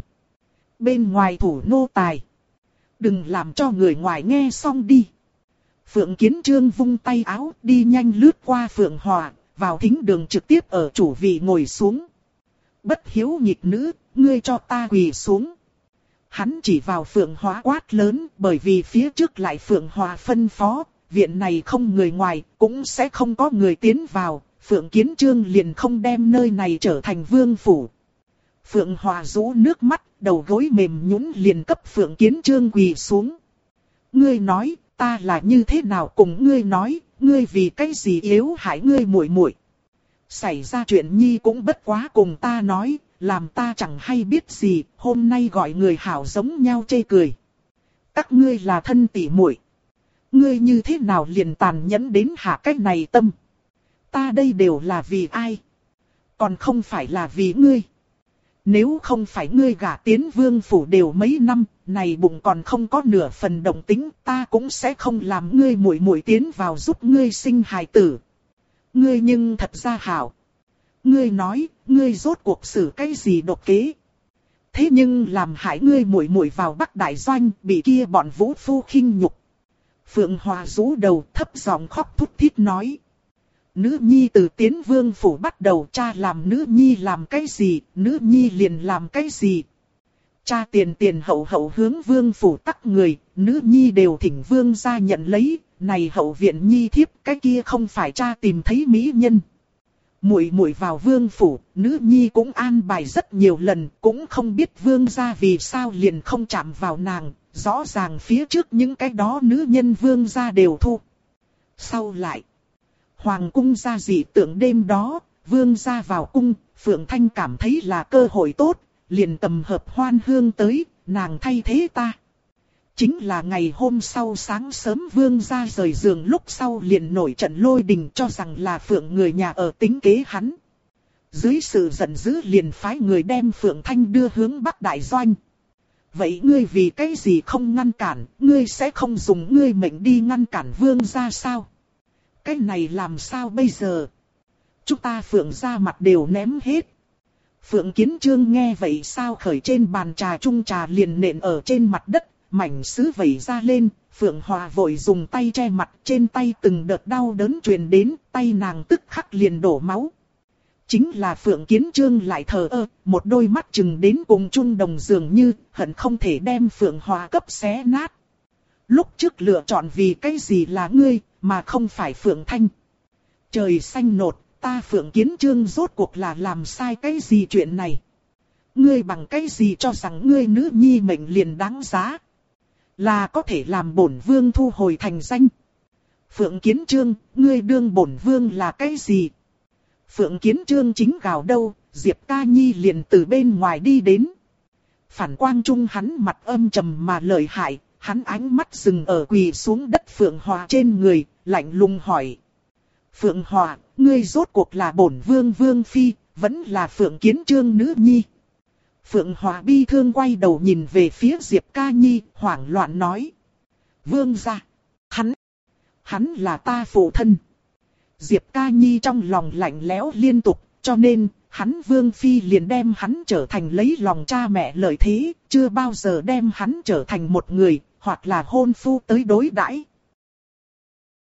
Bên ngoài thủ nô tài. Đừng làm cho người ngoài nghe xong đi. Phượng Kiến Chương vung tay áo đi nhanh lướt qua Phượng Hòa, vào thính đường trực tiếp ở chủ vị ngồi xuống. Bất hiếu nhịp nữ, ngươi cho ta quỳ xuống. Hắn chỉ vào Phượng Hòa quát lớn, bởi vì phía trước lại Phượng Hòa phân phó, viện này không người ngoài, cũng sẽ không có người tiến vào, Phượng Kiến Chương liền không đem nơi này trở thành vương phủ. Phượng Hòa rũ nước mắt, đầu gối mềm nhũn liền cấp Phượng Kiến Chương quỳ xuống. Ngươi nói, ta là như thế nào cùng ngươi nói, ngươi vì cái gì yếu hại ngươi muội muội. Xảy ra chuyện nhi cũng bất quá cùng ta nói, làm ta chẳng hay biết gì, hôm nay gọi người hảo giống nhau chê cười. Các ngươi là thân tỷ muội, ngươi như thế nào liền tàn nhẫn đến hạ cách này tâm. Ta đây đều là vì ai? Còn không phải là vì ngươi. Nếu không phải ngươi gả tiến vương phủ đều mấy năm, này bụng còn không có nửa phần động tính, ta cũng sẽ không làm ngươi muội muội tiến vào giúp ngươi sinh hài tử. Ngươi nhưng thật ra hảo. Ngươi nói, ngươi rốt cuộc xử cái gì độc kế. Thế nhưng làm hại ngươi muội muội vào Bắc Đại Doanh, bị kia bọn vũ phu khinh nhục. Phượng Hòa rũ đầu thấp giọng khóc thút thít nói. Nữ nhi từ tiến vương phủ bắt đầu, cha làm nữ nhi làm cái gì, nữ nhi liền làm cái gì. Cha tiền tiền hậu hậu hướng vương phủ tắc người, nữ nhi đều thỉnh vương ra nhận lấy, này hậu viện nhi thiếp, cái kia không phải cha tìm thấy mỹ nhân. Muội muội vào vương phủ, nữ nhi cũng an bài rất nhiều lần, cũng không biết vương gia vì sao liền không chạm vào nàng, rõ ràng phía trước những cái đó nữ nhân vương gia đều thu. Sau lại, hoàng cung gia dị tượng đêm đó, vương gia vào cung, Phượng Thanh cảm thấy là cơ hội tốt, liền tầm hợp hoan hương tới, nàng thay thế ta. Chính là ngày hôm sau sáng sớm vương gia rời giường lúc sau liền nổi trận lôi đình cho rằng là Phượng người nhà ở tính kế hắn. Dưới sự giận dữ liền phái người đem Phượng Thanh đưa hướng Bắc Đại Doanh. Vậy ngươi vì cái gì không ngăn cản, ngươi sẽ không dùng ngươi mệnh đi ngăn cản vương gia sao? Cái này làm sao bây giờ? Chúng ta Phượng gia mặt đều ném hết. Phượng Kiến Chương nghe vậy sao khởi trên bàn trà chung trà liền nện ở trên mặt đất. Mảnh sứ vẩy ra lên, Phượng Hòa vội dùng tay che mặt, trên tay từng đợt đau đớn truyền đến, tay nàng tức khắc liền đổ máu. Chính là Phượng Kiến Chương lại thờ ơ, một đôi mắt chừng đến cùng chung đồng dường như, hận không thể đem Phượng Hòa cấp xé nát. Lúc trước lựa chọn vì cái gì là ngươi, mà không phải Phượng Thanh. Trời xanh nột, ta Phượng Kiến Chương rốt cuộc là làm sai cái gì chuyện này. Ngươi bằng cái gì cho rằng ngươi nữ nhi mệnh liền đáng giá. Là có thể làm bổn vương thu hồi thành danh. Phượng Kiến Chương, ngươi đương bổn vương là cái gì? Phượng Kiến Chương chính gào đâu, Diệp Ca Nhi liền từ bên ngoài đi đến. Phản quang trung hắn mặt âm trầm mà lợi hại, hắn ánh mắt dừng ở quỳ xuống đất Phượng Hòa trên người, lạnh lùng hỏi. Phượng Hòa, ngươi rốt cuộc là bổn vương vương phi, vẫn là Phượng Kiến Trương nữ nhi? Phượng Hòa bi thương quay đầu nhìn về phía Diệp Ca Nhi, hoảng loạn nói. Vương gia, hắn là ta phụ thân. Diệp Ca Nhi trong lòng lạnh lẽo liên tục, cho nên, hắn vương phi liền đem hắn trở thành lấy lòng cha mẹ lợi thế, chưa bao giờ đem hắn trở thành một người, hoặc là hôn phu tới đối đãi.